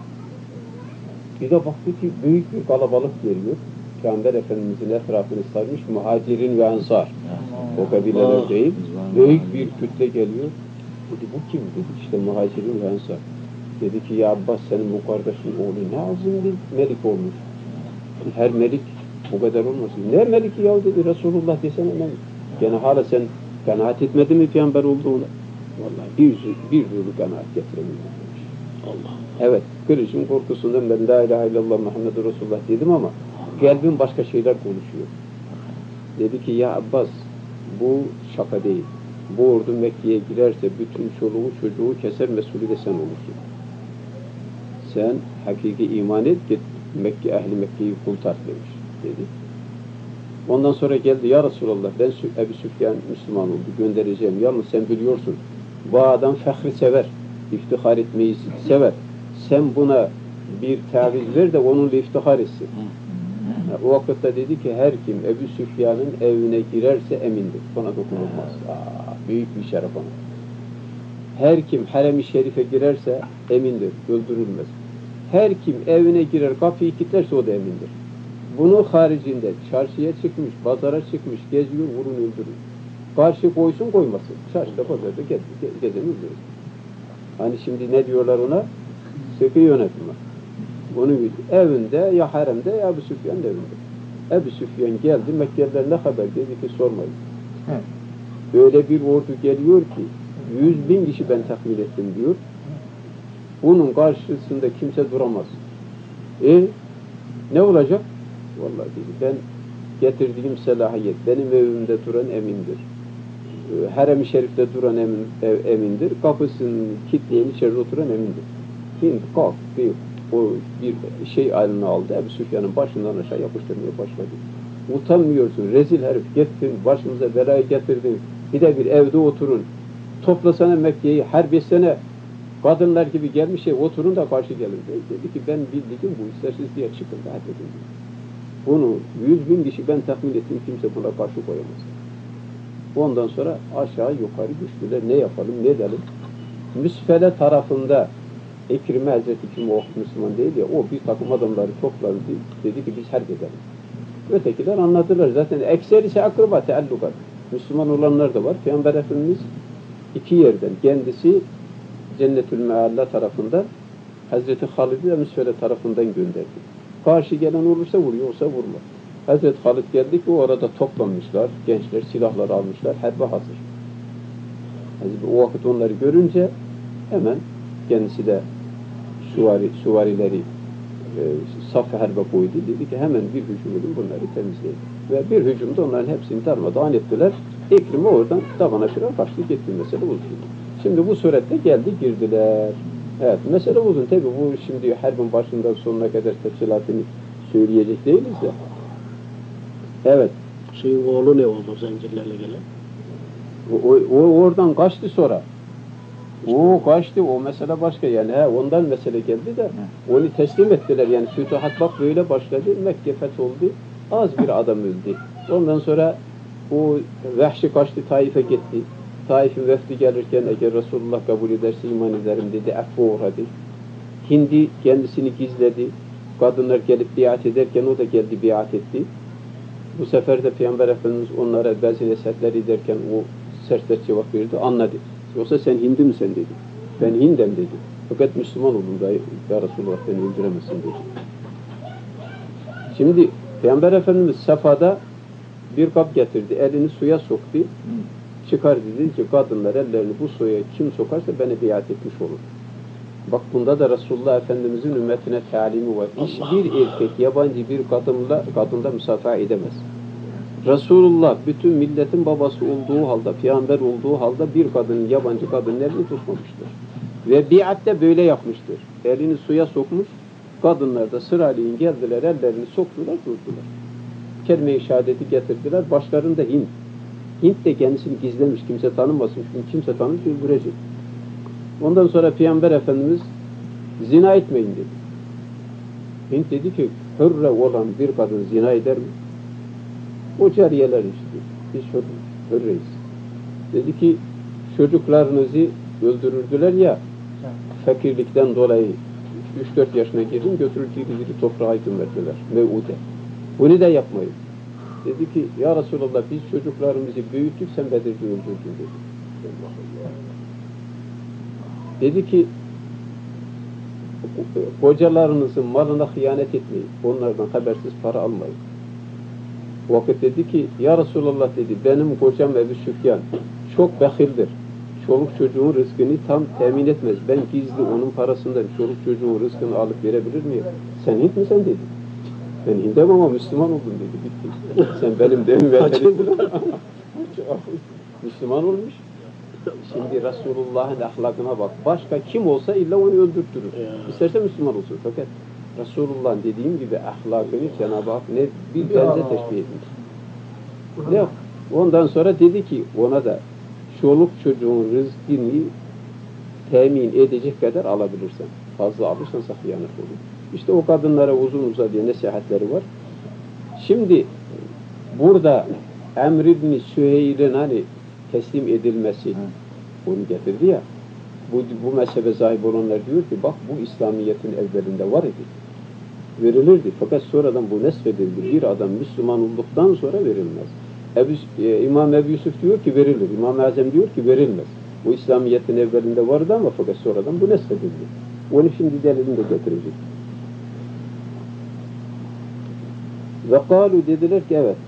Bir de baktı ki büyük bir kalabalık geliyor. Peygamber Efendimiz'in etrafını sarmış muhacirin ve ansar. O kabileler değil. Büyük bir kütle geliyor. Dedi bu kim? Dedi işte muhacirin ve ansar. Dedi ki ya Abbas senin bu kardeşin oğlu ne azim bir melik olmuş. Her melik bu kadar olmasın. Ne meliki ya dedi Resulullah desene ben. Gene hala sen kanaat etmedin mi peygamber olduğuna? Vallahi bir türlü kanaat getiremiyorum. Allah. Evet, kılıcın korkusundan ben la ilahe illallah Muhammed Resulullah dedim ama kalbim başka şeyler konuşuyor. Dedi ki ya Abbas bu şaka değil. Bu ordu Mekke'ye girerse bütün çoluğu çocuğu keser, mesulü de sen olursun. Sen hakiki iman et, git Mekke, ehli Mekke'yi kurtar demiş dedi. Ondan sonra geldi ya Resulallah ben Ebu Süfyan Müslüman oldu göndereceğim. Yalnız sen biliyorsun bu adam fehri sever, iftihar etmeyi sever. Sen buna bir taviz ver de onunla iftihar etsin. O vakitte dedi ki her kim Ebu Süfyan'ın evine girerse emindir. Ona dokunulmaz. Büyük bir şeref ona. Her kim harem-i şerife girerse emindir, öldürülmez. Her kim evine girer, kapıyı kilitlerse o da emindir. Bunun haricinde çarşıya çıkmış, pazara çıkmış, geziyor, vurun öldürür. Karşı koysun koymasın. Çarşıda, pazarda gezen öldürür. Hani şimdi ne diyorlar ona? Sıkı yönetme. Onun evinde ya haremde ya Ebu Süfyan'ın evinde. Ebu Süfyan geldi, Mekkeliler ne haber dedi ki sormayın. Öyle bir ordu geliyor ki 100.000 kişi ben tahmin ettim diyor. Bunun karşısında kimse duramaz. Ne olacak? Vallahi dedi ben getirdiğim selahiyet benim evimde duran emindir. Harem-i şerifte duran emindir. Kapısını kilitleyen içeride oturan emindir. Şimdi kalktı, o bir şey haline aldı. Ebu Süfyan'ın başından aşağı yapıştırmaya başladı. Utanmıyorsun, rezil herif, gittin, başımıza belayı getirdin. Bir de bir evde oturun. Toplasana Mekke'yi, her 5 sene kadınlar gibi gelmiş oturun da karşı gelin. Dedi ki ben bildiğim bu istersiz diye çıkın da dedim. Bunu 100.000 kişi ben tahmin ettim, kimse buna karşı koyamaz. Ondan sonra aşağı yukarı düştüler. Ne yapalım, ne edelim? Müsfele tarafında Ekrime Hazreti kim o Müslüman değil ya, o bir takım adamları topladı. Dedi ki biz harp edelim. Ötekiler anladılar. Zaten ekserisi akraba, teallukat. Müslüman olanlar da var. Peygamber Efendimiz 2 yerden, kendisi Cennetül Mealla tarafından, Hazreti Halid'i de Müsfele tarafından gönderdi. Karşı gelen olursa vuruyor, olsa vurma. Hazreti Halid geldi ki o arada toplanmışlar, gençler silahlar almışlar, harbe hazır. O vakit onları görünce hemen kendisi de süvarileri saf harbe koydu. Dedi ki hemen bir hücum edin bunları temizleyin. Ve bir hücumda onların hepsini darmadağın ettiler. Ekrime oradan tabana firar kaçtı gitti, mesele oldu. Şimdi bu surette geldi girdiler. Evet, mesele uzun. Tabi bu şimdi harbin başından sonuna kadar tefsilatını söyleyecek değiliz de. Evet. Şeyin oğlu ne oldu zincirlerle gelen? O oradan kaçtı sonra. O kaçtı, o mesele başka yani. Ondan mesele geldi de onu teslim ettiler. Yani fütuhat bak böyle başladı. Mekke fetholdu. Az bir adam öldü. Ondan sonra o Vehşi kaçtı, Taif'e gitti. Taif'in vefdi gelirken eğer Resulullah kabul ederse iman ederim dedi. Affe uğradı. Hindi kendisini gizledi. Kadınlar gelip biat ederken o da geldi biat etti. Bu sefer de Peygamber Efendimiz onlara bazı nasihatler ederken o sert cevap verdi. Anladı. Yoksa sen Hindi misin dedi. Ben Hindem dedi. Fakat Müslüman oldum da ya Resulullah beni öldüremezsin dedi. Şimdi Peygamber Efendimiz Safa'da bir kap getirdi. Elini suya soktu. Çıkar dedi ki kadınlar ellerini bu suya kim sokarsa beni biat etmiş olur. Bak bunda da Resulullah Efendimizin ümmetine talimi var. Hiçbir erkek yabancı bir kadınla müsafaha edemez. Resulullah bütün milletin babası olduğu halde, peygamber olduğu halde bir kadının, yabancı kadının elini tutmamıştır. Ve biatte böyle yapmıştır. Elini suya sokmuş, kadınlar da sırayla geldiler, ellerini soktular, durdular. Kelime-i şehadeti getirdiler, başlarında Hint. Hint de kendisini gizlemiş, kimse tanımasın, çünkü kimse tanımış, öldürecek. Ondan sonra Peygamber Efendimiz zina etmeyin dedi. Hint dedi ki, hürre olan bir kadın zina eder mi? O cariyeler işte. Biz hürreyiz. Dedi ki, çocuklarınızı öldürürdüler ya, fakirlikten dolayı 3-4 yaşına girdim, götürüldüğü toprağa hüküm verdiler. Mev'ude. Bunu da yapmayın. Dedi ki, ya Resulallah biz çocuklarımızı büyüttük, sen Bedir'de öldürdün dedi. Dedi ki, kocalarınızın malına hıyanet etmeyin. Onlardan habersiz para almayın. O vakit dedi ki, ya Resulallah dedi, benim kocam Ebu Süfyan çok bekildir. Çoluk çocuğun rızkını tam temin etmez. Ben gizli onun parasından çoluk çocuğun rızkını alıp verebilir miyim? Sen Hint misin dedi. Ben Hind'im ama Müslüman oldum dedi. Bitti. Sen benim demin vermedin. Müslüman olmuş. Şimdi Resulullah'ın ahlakına bak. Başka kim olsa illa onu öldürtürür. İsterse Müslüman olsun. Fakat Resulullah'ın dediğim gibi ahlakını Cenab-ı Hak ne bir benze teşbih etmiş. Ne? Ondan sonra dedi ki ona da çoluk çocuğun rızkını temin edecek kadar alabilirsen. Fazla alırsan hıyanet olur. İşte o kadınlara uzun uzadıya nasihatleri var. Şimdi burada Emr ibn Süheyl'in hani teslim edilmesi onu getirdi ya. Bu mezhebe sahip olanlar diyor ki bak bu İslamiyet'in evvelinde var idi. Verilirdi. Fakat sonradan bu nesfedildi. Bir adam Müslüman olduktan sonra verilmez. İmam Ebu Yusuf diyor ki verilir. İmam-ı Azam diyor ki verilmez. Bu İslamiyet'in evvelinde vardı ama fakat sonradan bu nesfedildi. Onu şimdi delilini de getirecek. Ve kâlu dediler ki evet.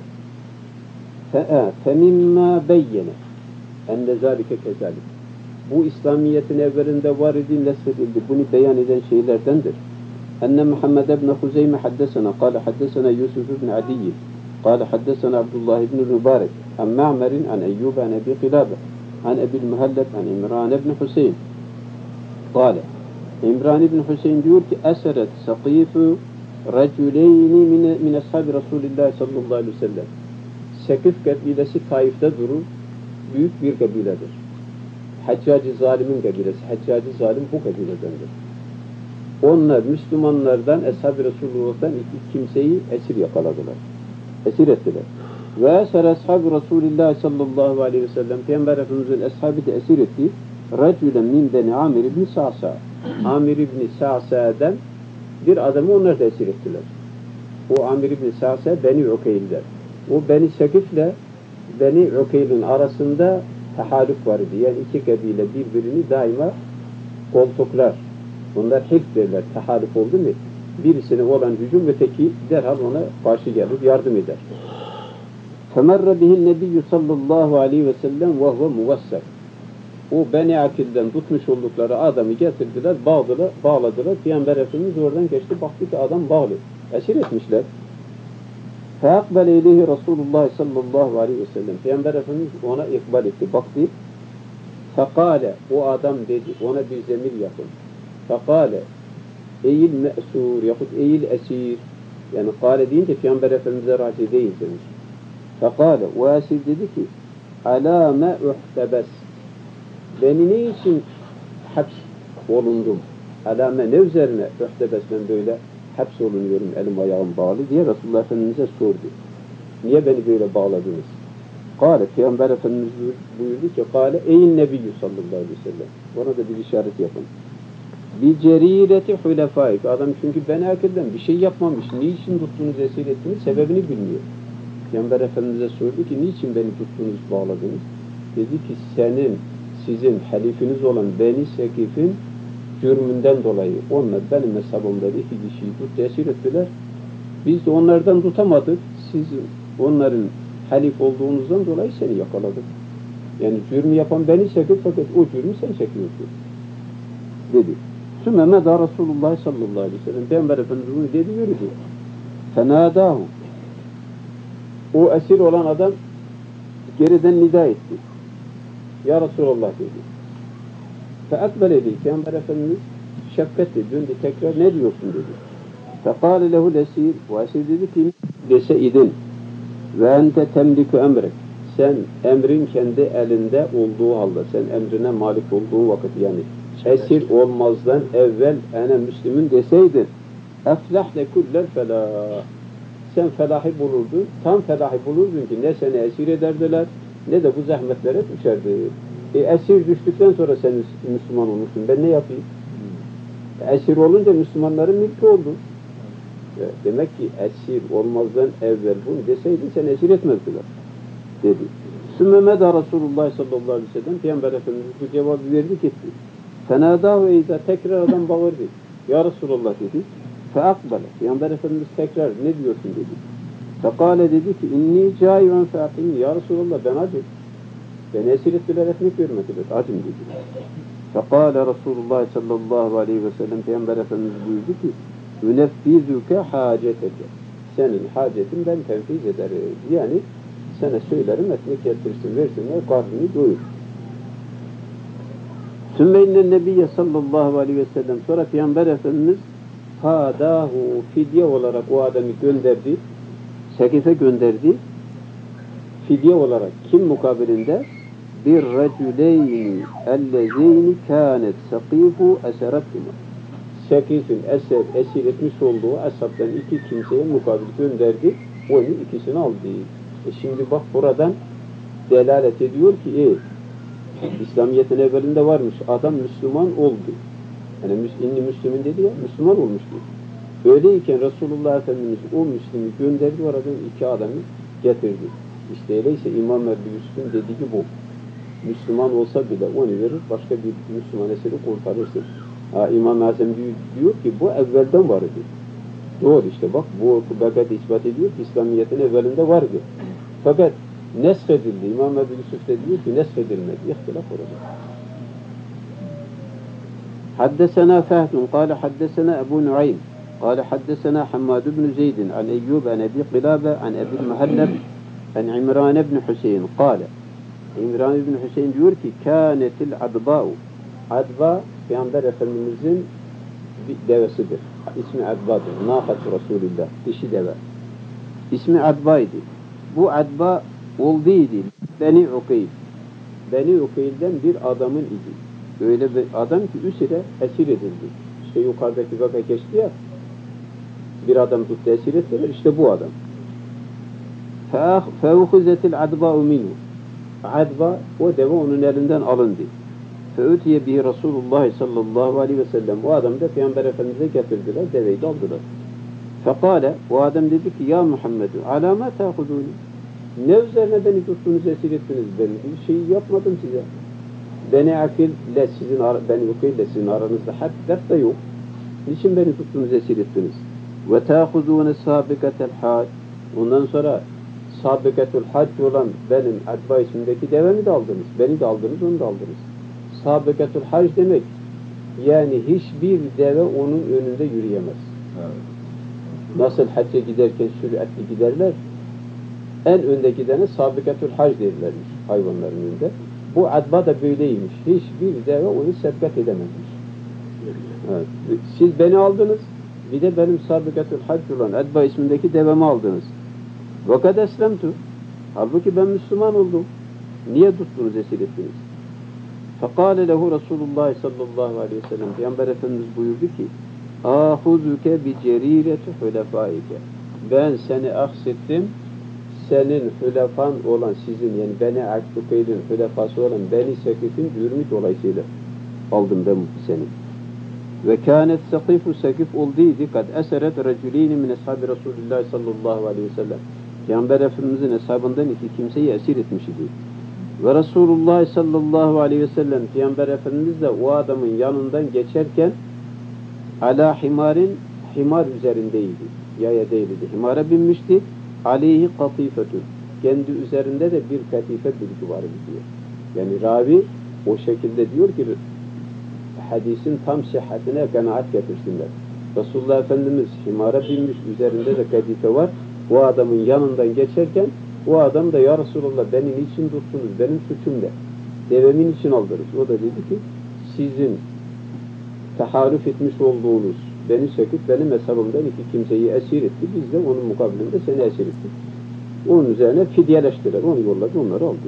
فَمِمَّا بَيَّنَ اَنَّ ذَٰلِكَ كَذَٰلِكَ Bu İslamiyet'in evvelinde var idi, nesfedildi. Bunu beyan eden şeylerdendir. أن محمد بن خزيمة حدثنا قال حدثنا يوسف بن عدي قال حدثنا عبد الله بن المبارك عن معمر عن أيوب عن أبي قلابة عن أبي المهلب عن عمران بن حسين قال عمران بن حسين diyor ki أسرت سقيف رجلين من أصحاب رسول الله صلى الله عليه وسلم Sekif kabilesi Taif'te durur. Büyük bir kabiledir. Haccacı Zalim'in kabilesi. Haccacı Zalim bu kabiledendir. Onlar Müslümanlardan, Ashab-ı Resulullah'tan iki kimseyi esir yakaladılar. Esir ettiler. Ve eser Ashab-ı Resulullah sallallahu aleyhi ve sellem Peygamber Efendimiz'in ashabı da esir ettiği Recülen min beni Amir ibn Sa'sa. Amir ibn Sa'sa'dan bir adamı onlar da esir ettiler. O Amir ibn Sa'sa Beni Ukeyl'ler. O Beni Sekif'le Beni Ukeyl'in arasında tahalük vardı. Yani iki kabile birbirini daima koltuklar. Bunlar hilf derler. Tahalük oldu mu? Birisine olan hücum öteki derhal ona karşı gelir, yardım eder. فَمَرَّ بِهِ النَّبِيُّ sallallahu aleyhi ve sellem وَهُوَ مُوَسَّرٍ O Beni Akil'den tutmuş oldukları adamı getirdiler, bağladılar. Peygamber Efendimiz oradan geçti, baktı ki adam bağlı. Esir etmişler. فَاَقْبَلَ اِلَيْهِ Resulullah sallallahu aleyhi ve sellem Peygamber Efendimiz ona ikbal etti, baktı. فَقَالَ O adam dedi, ona bir zemir yapın. Fekale eyil me'sur yahut eyil esir, yani kâle deyince Peygamber Efendimiz'e raci değil demiş. Fekale o esir dedi ki alâme uhtebes, beni ne için haps olundum? Alâme ne üzerine uhtebes, ben böyle haps olunuyorum, elim ayağım bağlı diye Resulullah Efendimiz'e sordu. Niye beni böyle bağladınız? Kâle, Peygamber Efendimiz buyurdu ki kâle eyin nebiyyü sallallahu aleyhi ve sellem. Ona da bir işaret yapın. Bi cerireti hulefâik. Adam çünkü beni hakikaten bir şey yapmamış. Niçin tuttuğunuz, esir ettiniz? Sebebini bilmiyor. Peygamber Efendimiz'e sordu ki niçin beni tuttunuz, bağladınız? Dedi ki sizin halifiniz olan Beni Sekif'in cürmünden dolayı onlar benim hesabımda 2 kişiyi tuttu, esir ettiler. Biz de onlardan tutamadık. Siz onların halif olduğunuzdan dolayı seni yakaladık. Yani cürmü yapan Beni Sekif, fakat o cürmü sen çekiyorsun dedi. Sümmeme da Resulullah sallallahu aleyhi ve sellem Peygamber Efendimiz bunu dedi, yürüdü. Fenadahu, o esir olan adam geriden nida etti. Ya Resulallah dedi. Feakbel edeyim. Peygamber Efendimiz şefkatle döndü, tekrar ne diyorsun dedi. Fekâle lehul esir, o esir dedi ki deseydin ve ente temliku emrek, sen emrin kendi elinde olduğu halde, sen emrine malik olduğun vakit, yani esir olmazdan evvel ene müslümün deseydin eflahle kullel felah, sen felahı bulurdun, tam felahı bulurdun ki ne seni esir ederdiler ne de bu zahmetlere düşerdi. Esir düştükten sonra sen Müslüman olmuşsun, ben ne yapayım? Esir olunca Müslümanların mülkü oldu. Demek ki esir olmazdan evvel bunu deseydin sen esir etmezdiler dedi. Sümmeme da Resulullah sallallahu aleyhi ve sellem Peygamber Efendimiz bu cevabı verdi gitti. Fenâdâhu eyda, tekrar adam bağırdı. Ya Resulullah dedi. Feakbale, Peygamber Efendimiz tekrar ne diyorsun dedi. Fekâle dedi ki inni câi'un fe'akim, ya Resulullah ben acım. Beni esir ettiler, ekmek vermediler, acım dedi. Fekâle Resulullah sallallahu aleyhi ve sellem Peygamber Efendimiz buyurdu ki üneffîzüke hâceteke, senin hacetin ben tenfiz ederim. Yani sana söylerim, ekmek getirsin, versinler, karnını doyur. Sümmeyne nebiyye sallallahu aleyhi ve sellem, sonra Peygamber Efendimiz fâdâhu, fidye olarak o adamı gönderdi, Sekif'e gönderdi, fidye olarak kim mukabilinde? Bir racüleyni ellezeyni kânet sekîfu eserettuma, Sekif'in esir etmiş olduğu ashabtan 2 kimseye mukabil gönderdi, onu ikisini aldı. Şimdi bak buradan delalet ediyor ki İslamiyet'in evvelinde varmış, adam Müslüman oldu. Yani inni Müslümin dedi ya, Müslüman olmuştu. Öyleyken Resulullah Efendimiz o Müslüm'ü gönderdi, oradan 2 adamı getirdi. İşte öyleyse İmam Ebu Yusuf'un dediği bu. Müslüman olsa bile onu verir, başka bir Müslüman eseri kurtarırsın. İmam Azam diyor ki bu evvelden vardı. Doğru işte bak, bu fakat ispat ediyor ki İslamiyet'in evvelinde vardı. Fakat nesk edildi. İmam Ebu Yusuf da diyor ki nesk edilmedi. İhtilaf orada. Haddesena Fehdun, kâle haddesena Ebu Nuaym, kâle haddesena Hammad ibn Zeydin, an Eyyub, an Ebi Qilabe, an Ebi Muhalleb, an İmran ibn Hüseyin, kâle. İmran ibn Hüseyin diyor ki kânetil adbâ'u, adba Peygamber Efendimizin bir devesidir. İsmi Adba'dır. Nâkat-ı Resulillah. Dişi deve. İsmi Adba'ydı. Bu Adba olduydu. Beni Ukeyl. Beni Ukeyl'den bir adamın idi. Öyle bir adam ki üsire esir edildi. İşte yukarıdaki vaka geçti ya. Bir adam tuttu, esir ettiler. İşte bu adam. فَاُخُزَتِ الْعَدْبَاءُ مِنْهُ, Adba, o deve onun elinden alındı. فَاُتِيَ بِهِ Resulullah sallallahu aleyhi ve sellem. O adam da Peygamber Efendimiz'e getirdiler, deveyi de aldılar. فَقَالَ, o adam dedi ki ya Muhammed'u alâmâ tâhudûni, ne üzerine beni tuttunuz, esir ettiniz, ben bir şey yapmadım size. Beni akille sizin, beni ukille sizin aranızda dert de yok. Niçin beni tuttunuz, esir ettiniz? وَتَاخُذُونَ سَابِقَةَ الْحَاجِ, ondan sonra Sabıkatul Hac olan benim Adba ismindeki devemi de aldınız. Beni de aldınız, onu da aldınız. Sabıkatul Hac demek, yani hiçbir deve onun önünde yürüyemez. Evet. Nasıl hacca giderken süratli giderler, en önde gidene Sabıkatul Hac derlermiş hayvanların önünde. Bu Adba da böyleymiş. Hiçbir deve onu sebkat edemezmiş. Evet. Siz beni aldınız, bir de benim sabıkatül hac olan Edba ismindeki devemi aldınız. Vakat eslemtu. Halbuki ben Müslüman oldum. Niye tuttunuz, esir ettiniz? Fekale lehu Resulullah sallallahu aleyhi ve sellem. Peygamber Efendimiz buyurdu ki, ahuzuke bi cerireti hulefaike. Ben seni aksettim, senin hülefan olan sizin, yani Beni Akbukeyl'in hülefası olan Beni Sekif'in cürmü dolayısıyla aldım ben seni. Ve kânet Sekif'u Sekif olduydu, kad eseret reculîni min ashabi Resulullah sallallahu aleyhi ve sellem. Peygamber Efendimizin hesabından iki kimseyi esir etmiş idi. Ve Resulullah sallallahu aleyhi ve sellem, Peygamber Efendimiz de o adamın yanından geçerken ala himarin, himar üzerindeydi. Yaya değildi. Himara binmişti. Aleyhi katifetun. Kendi üzerinde de bir katife bilgi var diyor. Yani ravi o şekilde diyor ki hadisin tam sıhhatine kanaat getirsinler. Resulullah Efendimiz himara binmiş, üzerinde de katife var. O adamın yanından geçerken o adam da ya Resulullah beni niçin tuttunuz? Benim suçum ne? Devemin için aldınız. O da dedi ki sizin taharruf etmiş olduğunuz beni söküp benim hesabımdan iki kimseyi esir etti. Biz de onun mukabilinde seni esir ettik. Onun üzerine fidyeleştiler. Onu yolladı, onları aldı.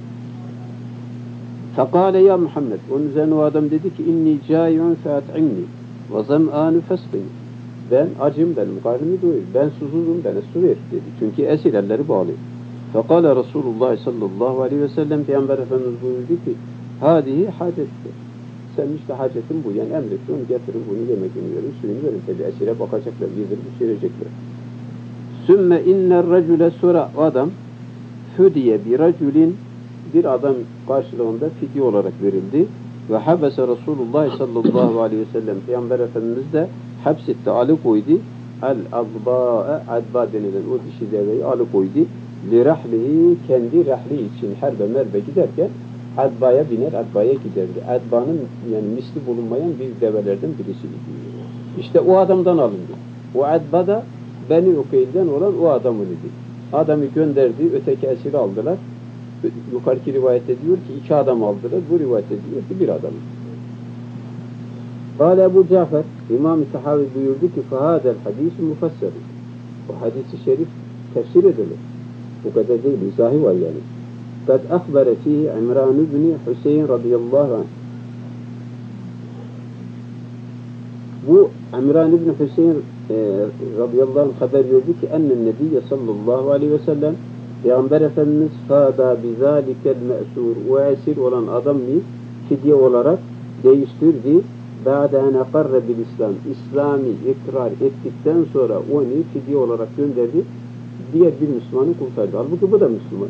Fekale ya Muhammed. Onun üzerine o adam dedi ki inni câi'un fe'at'imni ve zem'ânu fesqini. Ben acım, benim karnımı doyur. Ben susuzum, bana su ver dedi. Çünkü esir elleri bağlı. Fekale Resulullah sallallahu aleyhi ve sellem, Peygamber Efendimiz buyurdu ki hâdihi hacettir. Sen işte hacetin bu. Yani emretti, onu getirin, bunu yemekini verin, suyunu verin. Tabi esire bakacaklar, yedirip içirecekler. Sümme inner racule, sonra adam füdiye bir raculin, bir adam karşılığında fidye olarak verildi. Ve habese Resulullah sallallahu aleyhi ve sellem, Peygamber Efendimiz de hapsetti, alıkoydu. El-adbâ'e, adbâ denilen o dişi deveyi alıkoydu. Li rahlihi, kendi rahli için herbe merbe giderken adbaya biner, adbaya giderdi. Adbanın yani misli bulunmayan bir develerden birisiydi. İşte o adamdan alındı. O adba da Beni Ukeyl'den olan o adamın idi. Adamı gönderdi, öteki esiri aldılar. Yukarıki rivayette diyor ki iki adam aldılar. Bu rivayette diyor ki bir adam. Kâle Ebu Cafer, İmam-ı Tahavi buyurdu ki فَهَذَا الْحَد۪يسُ مُفَسَّرُ. Bu hadisi şerif tefsir edilir. Bu kadar değil, izahı var yani. قَدْ أَخْبَرَ ف۪يهِ عِمْرَانُ بْنِ Hüseyin radıyallahu anh. Bu İmran ibn Hüseyin radıyallahu anh haber verdi ki ennen nebiyye sallallahu aleyhi ve sellem Peygamber Efendimiz fâdâ bizâlikel me'sûr, o esir olan adamı fidye olarak değiştirdi. Ba'de en akarre bil İslam, İslami ikrar ettikten sonra onu fidye olarak gönderdi. Diğer bir Müslümanı kurtardı. Halbuki bu da Müslüman.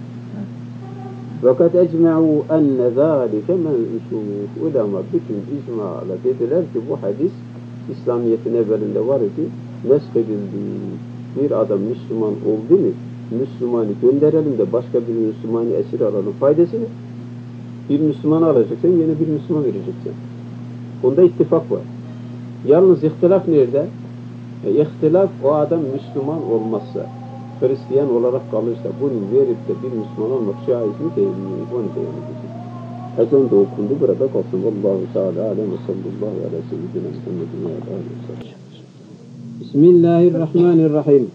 Fakat ecme'u enne zâlike men'usûf. Ulema bütün icma'la dediler ki bu hadis İslamiyet'in evvelinde var idi. Neskedildi. Bir adam Müslüman oldu mu Müslümanı gönderelim de başka bir Müslümanı esir alalım. Faydası ne? Bir Müslümanı alacaksın, yine bir Müslüman vereceksin. Bunda ittifak var. Yalnız ihtilaf nerede? İhtilaf o adam Müslüman olmazsa, Hristiyan olarak kalırsa bunu verip de bir Müslüman olmak şaiz mi değil mi? Onu beyan edecek. Ezan da okundu, burada kalsın. Vallahu Teala alem ve sallallahu ala seyyidina Muhammedin ve aleyhi ve sellem. Bismillahirrahmanirrahim.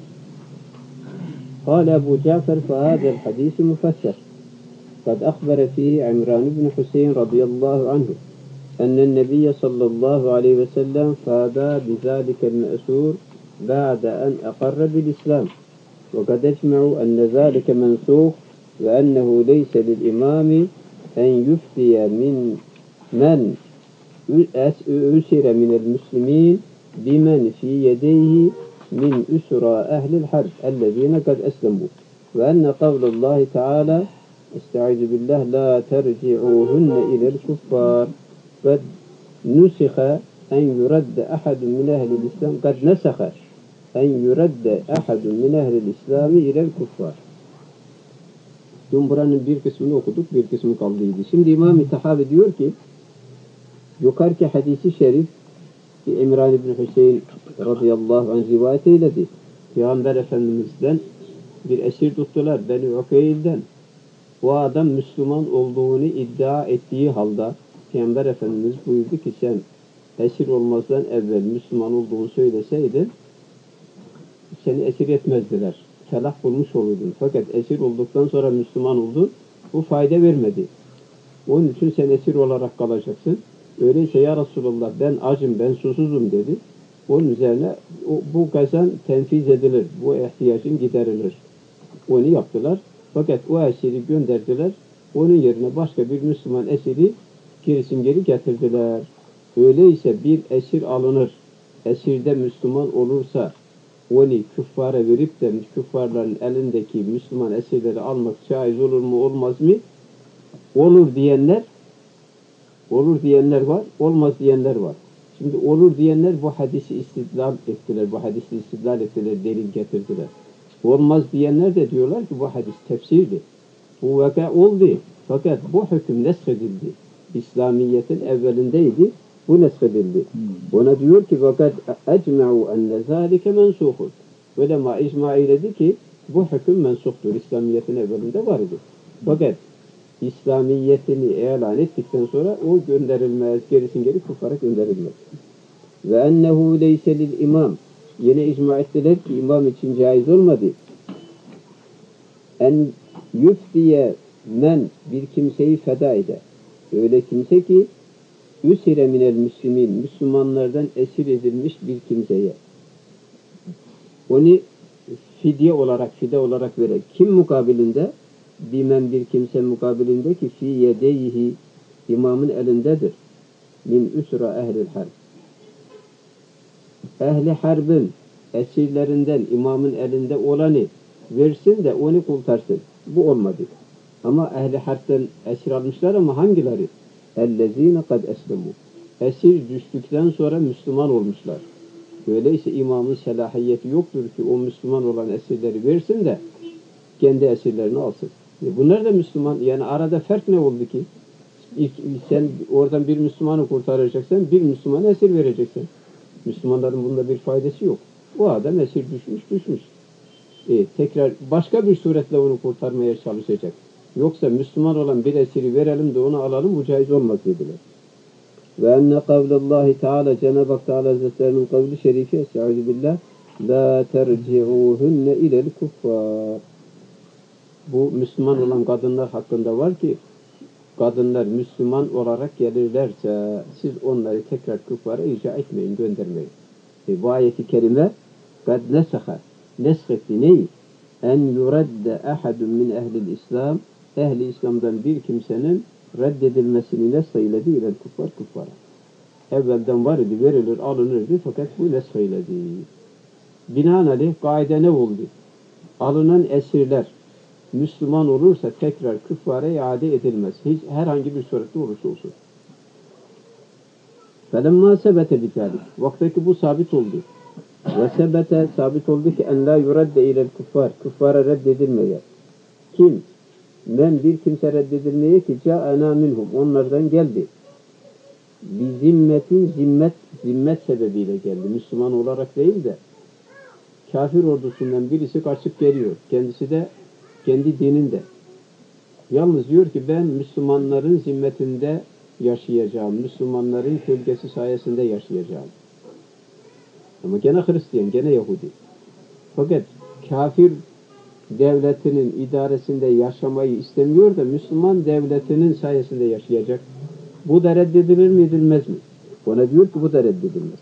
قال أبو جعفر فهذا الحديث مفسر قد أخبر فيه عمران بن حسين رضي الله عنه أن النبي صلى الله عليه وسلم فادى بذلك المأسور بعد أن أقر بالإسلام وقد أجمعوا أن ذلك منسوخ وأنه ليس للإمام أن يفتي من أسر من المسلمين بمن في يديه من أسرى أهل الحرب الذين قد أسلموا وأن قول الله تعالى استعيذ بالله لا ترجعوهن إلى الكفار قد نسخ أن يرد أحد من أهل الإسلام قد نسخ أن يرد أحد من أهل الإسلام إلى الكفار. Dün buranın bir kısmını okuduk, bir kısmı kaldıydı. Şimdi İmam-ı Tahavi diyor ki yukarıki hadisi şerif ki İmran ibn Hüseyin radıyallahu anh rivayet eyledi. Peygamber Efendimiz'den bir esir tuttular Beni Ukeyl'den. O adam Müslüman olduğunu iddia ettiği halde Peygamber Efendimiz buyurdu ki sen esir olmazdan evvel Müslüman olduğunu söyleseydin seni esir etmezdiler. Felah bulmuş olurdun. Fakat esir olduktan sonra Müslüman oldun. Bu fayda vermedi. Onun için sen esir olarak kalacaksın. Öyleyse ya Resulallah ben acım, ben susuzum dedi. Onun üzerine bu kazan tenfiz edilir. Bu ihtiyacın giderilir. Onu yaptılar. Fakat o esiri gönderdiler. Onun yerine başka bir Müslüman esiri geri getirdiler. Öyleyse bir esir alınır. Esirde Müslüman olursa onu küffara verip de küffarların elindeki Müslüman esirleri almak caiz olur mu olmaz mı? Olur diyenler var, olmaz diyenler var. Şimdi olur diyenler bu hadisi istidlal ettiler, delil getirdiler. Olmaz diyenler de diyorlar ki bu hadis tefsirdi. Bu vaka oldu. Fakat bu hüküm neshedildi. İslamiyet'in evvelindeydi. Bu neshedildi. Ona diyor ki fakat ecma'u enne zâlike mensuhun. Ulema icma eyledi ki bu hüküm mensuhtur. İslamiyet'in evvelinde var idi. Fakat İslamiyetini ilan ettikten sonra o gönderilmez. Geri kuffara gönderilmez. Ve ennehu leyse lil imam. Yine icma ettiler ki imam için caiz olmadı. En yüftiye men bir kimseyi feda eder. Öyle kimse ki üsire minel müslimin. Müslümanlardan esir edilmiş bir kimseye. Onu fide olarak verir. Kim mukabilinde? Bimen bir kimse mukabilinde ki fi yedeyhi imamın elindedir. Min üsra ehlil harb. Ehli harbin esirlerinden imamın elinde olanı versin de onu kurtarsın. Bu olmadı. Ama ehli harpten esir almışlar ama hangileri? Ellezine kad eslemu. Esir düştükten sonra Müslüman olmuşlar. Öyleyse imamın selahiyeti yoktur ki o Müslüman olan esirleri versin de kendi esirlerini alsın. Bunlar da Müslüman. Yani arada fark ne oldu ki? Sen oradan bir Müslümanı kurtaracaksan bir Müslümana esir vereceksin. Müslümanların bunda bir faydası yok. O adam esir düşmüş. Tekrar başka bir suretle onu kurtarmaya çalışacak. Yoksa Müslüman olan bir esiri verelim de onu alalım, bu caiz olmaz dediler. Ve enne kavlallahi teala, Cenab-ı Hak Teala Hazretlerinin kavli şerifi, estaizu billah, la terci'uhunne ilel kuffar. Bu Müslüman olan kadınlar hakkında var ki, kadınlar Müslüman olarak gelirlerse siz onları tekrar küffara icra etmeyin, göndermeyin. Bu ayeti kerime kad neseha, neshetti neyi? En yuradde ahadun min ehlil İslam, ehli İslam'dan bir kimsenin reddedilmesini nesheyledi ile küffara. Evvelden var idi, verilir, alınırdı fakat bu nesheyledi. Binaenaleyh kaide ne oldu? Alınan esirler Müslüman olursa tekrar küffara iade edilmez. Hiç herhangi bir surette olursa olsun. فَلَمَّا سَبَتَ بِذَٰلِكَ Vaktaki bu sabit oldu. وَسَبَتَ sabit oldu ki en la yuradde ilel kuffar. Küffara reddedilmeye. Kim? Men bir kimse reddedilmeye ki ca'ana minhum. Onlardan geldi. Bir zimmet sebebiyle geldi. Müslüman olarak değil de kafir ordusundan birisi kaçıp geliyor. Kendisi de kendi dininde. Yalnız diyor ki ben Müslümanların zimmetinde yaşayacağım. Müslümanların kölgesi sayesinde yaşayacağım. Ama gene Hristiyan, gene Yahudi. Fakat kafir devletinin idaresinde yaşamayı istemiyor da Müslüman devletinin sayesinde yaşayacak. Bu da reddedilir mi, edilmez mi? Ona diyor ki bu da reddedilmez.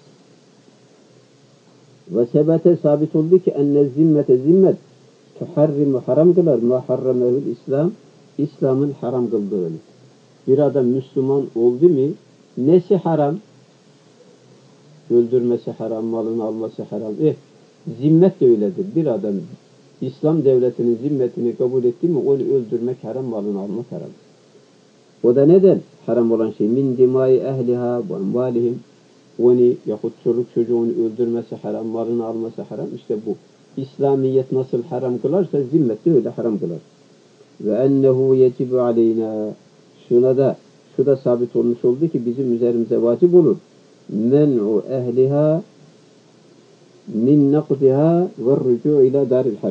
Ve sebete sabit oldu ki enne zimmet tuharrimu haram kılar ma harramehul İslam, İslam'ın haram kıldığını. Bir adam Müslüman oldu mu nesi haram? Öldürmesi haram, malını alması haram. Zimmet de öyledir. Bir adam İslam devletinin zimmetini kabul etti mi onu öldürmek haram, malını almak haram. O da neden haram olan şey? Min dimai ehliha ve amvalihim. Onu yahut çoluk çocuğunu öldürmesi haram, malını alması haram. İşte bu. İslamiyet nasıl haram kılarsa zimmet de öyle haram kılar. Ve ennehu yecibu aleyna. Şu da sabit olmuş oldu ki bizim üzerimize vacip olur. Men'u ehliha min naqdiha ve rücu' ila daril harb.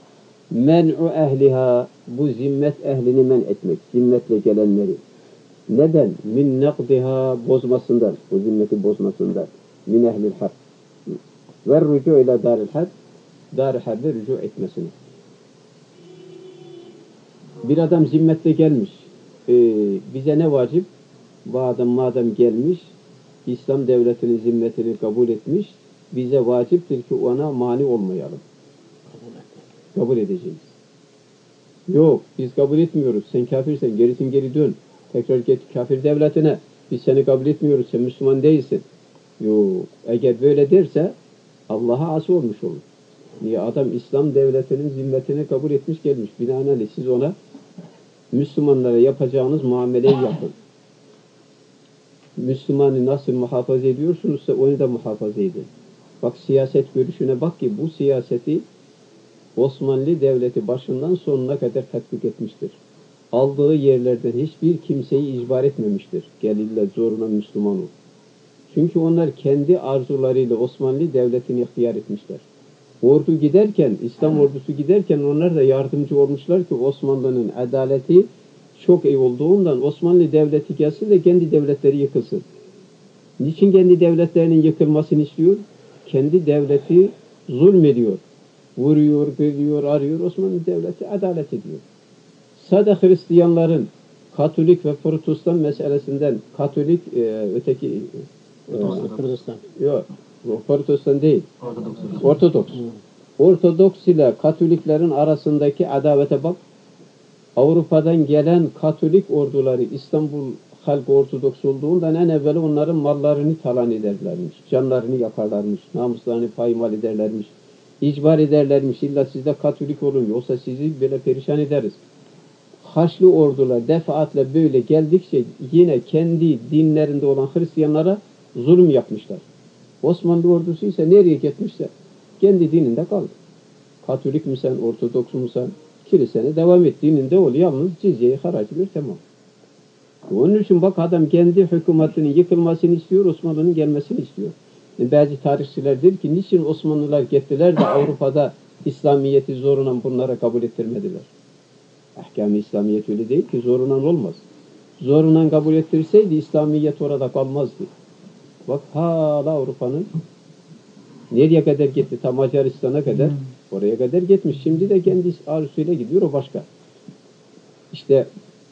Men'u ehliha, bu zimmet ehlini men etmek, zimmetle gelenleri. Neden? Min nakdiha bozmasından, o zimmeti bozmasından. Min ehlil harb. Ve rücu ile daril harb, dar-ı harbe rücu etmesine. Bir adam zimmette gelmiş. Bize ne vacip? Bu adam madem gelmiş, İslam devletinin zimmetini kabul etmiş, bize vaciptir ki ona mani olmayalım. Kabul edeceğiz. Yok, biz kabul etmiyoruz. Sen kafirsen gerisin geri dön. Tekrar git kafir devletine. Biz seni kabul etmiyoruz. Sen Müslüman değilsin. Yok. Eğer böyle derse Allah'a asi olmuş olur. Niye? Adam İslam devletinin zimmetini kabul etmiş gelmiş. Binaenaleyh siz ona Müslümanlara yapacağınız muameleyi yapın. Müslümanı nasıl muhafaza ediyorsunuzsa onu da muhafaza edin. Bak siyaset görüşüne bak ki bu siyaseti Osmanlı Devleti başından sonuna kadar tatbik etmiştir. Aldığı yerlerden hiçbir kimseyi icbar etmemiştir. Gel illa zoruna Müslüman ol. Çünkü onlar kendi arzularıyla Osmanlı Devleti'ni ihtiyar etmişler. Ordu giderken, İslam ordusu giderken onlar da yardımcı olmuşlar ki Osmanlı'nın adaleti çok iyi olduğundan Osmanlı Devleti gelsin de kendi devletleri yıkılsın. Niçin kendi devletlerinin yıkılmasını istiyor? Kendi devleti zulmediyor. Vuruyor, görüyor, arıyor. Osmanlı Devleti adalet ediyor. Sade Hristiyanların Katolik ve Protestan meselesinden Katolik öteki Protestan. yok, Protestan değil. Ortodoks. Ortodoks ile Katoliklerin arasındaki adavete bak. Avrupa'dan gelen Katolik orduları İstanbul halkı Ortodoks olduğundan en evvel onların mallarını talan ederlermiş. Canlarını yakarlarmış. Namuslarını paymal ederlermiş. İcbar ederlermiş. İlla siz de Katolik olun. Yoksa sizi böyle perişan ederiz. Haçlı ordular defaatle böyle geldikçe yine kendi dinlerinde olan Hristiyanlara zulüm yapmışlar. Osmanlı ordusu ise nereye gitmişse kendi dininde kaldı. Katolik mi sen, Ortodoks mu sen, kilisene devam et. Dininde ol. Yalnız cizyeyi haracı ver, tamam. Onun için bak adam kendi hükümetinin yıkılmasını istiyor, Osmanlı'nın gelmesini istiyor. Bazı tarihçiler der ki niçin Osmanlılar gittiler de Avrupa'da İslamiyet'i zorundan bunlara kabul ettirmediler. Ahkam-ı İslamiyet öyle değil ki zorundan olmaz. Zorundan kabul ettirseydi İslamiyet orada kalmazdı. Bak hala Avrupa'nın nereye kadar gitti? Ta Macaristan'a kadar oraya kadar gitmiş. Şimdi de kendi arzusuyla gidiyor, o başka. İşte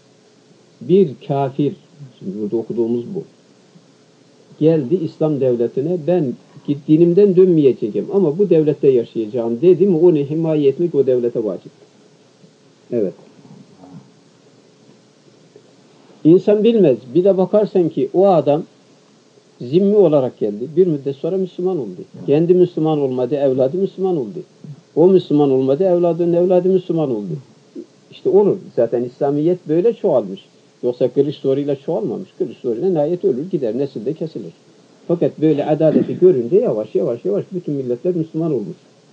bir kafir, şimdi burada okuduğumuz bu. Geldi İslam devletine, ben dinimden dönmeyeceğim ama bu devlette yaşayacağım dedi mi onu himaye etmek o devlete vacip. Evet. İnsan bilmez. Bir de bakarsan ki o adam zimmi olarak geldi. Bir müddet sonra Müslüman oldu. Kendi Müslüman olmadı, evladı Müslüman oldu. O Müslüman olmadı, evladının evladı Müslüman oldu. İşte olur. Zaten İslamiyet böyle çoğalmış. Yoksa kılıç zoruyla çoğalmamış. Kılıç zoruyla nihayet ölür gider, nesilde kesilir. Fakat böyle adaleti görünce yavaş yavaş bütün milletler Müslüman olmuş.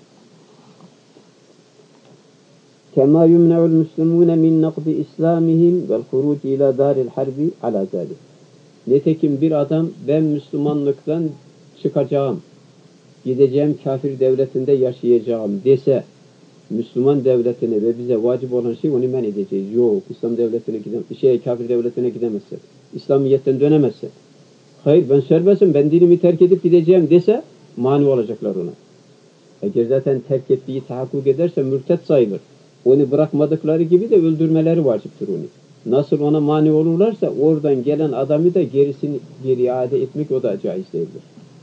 Kema yumne'ul muslimune min nakdi islamihim vel huruci ila daril harbi ala zalik. Nitekim bir adam ben Müslümanlıktan çıkacağım, gideceğim kafir devletinde yaşayacağım dese Müslüman devletine ve bize vacip olan şey onu men edeceğiz. Yok, İslam devletine kafir devletine gidemezse, İslamiyetten dönemezse. Hayır ben serbestim, ben dinimi terk edip gideceğim dese mani olacaklar ona. Eğer zaten terk ettiği tahakkuk ederse mürtet sayılır. Onu bırakmadıkları gibi de öldürmeleri vaciptir onu. Nasıl ona mani olurlarsa oradan gelen adamı da geri iade etmek o da caiz değildir.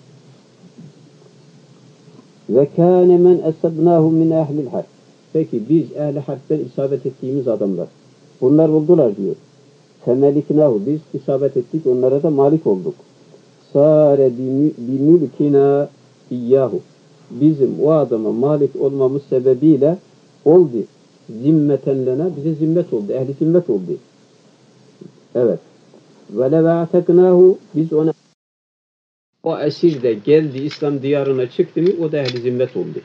Ve kâne men esabnâhu min ehlil harb. Peki biz ehl-i harpten isabet ettiğimiz adamlar. Bunlar oldular diyor. Femeliknâhu biz isabet ettik, onlara da malik olduk. Sâre bimülkina iyyâhu. Bizim o adama malik olmamız sebebiyle oldu. Zimmeten lena bize zimmet oldu. Ehli zimmet oldu. Evet. Ve leve'ateknâhu biz ona o esir de geldi İslam diyarına çıktı mı o da ehli zimmet oldu.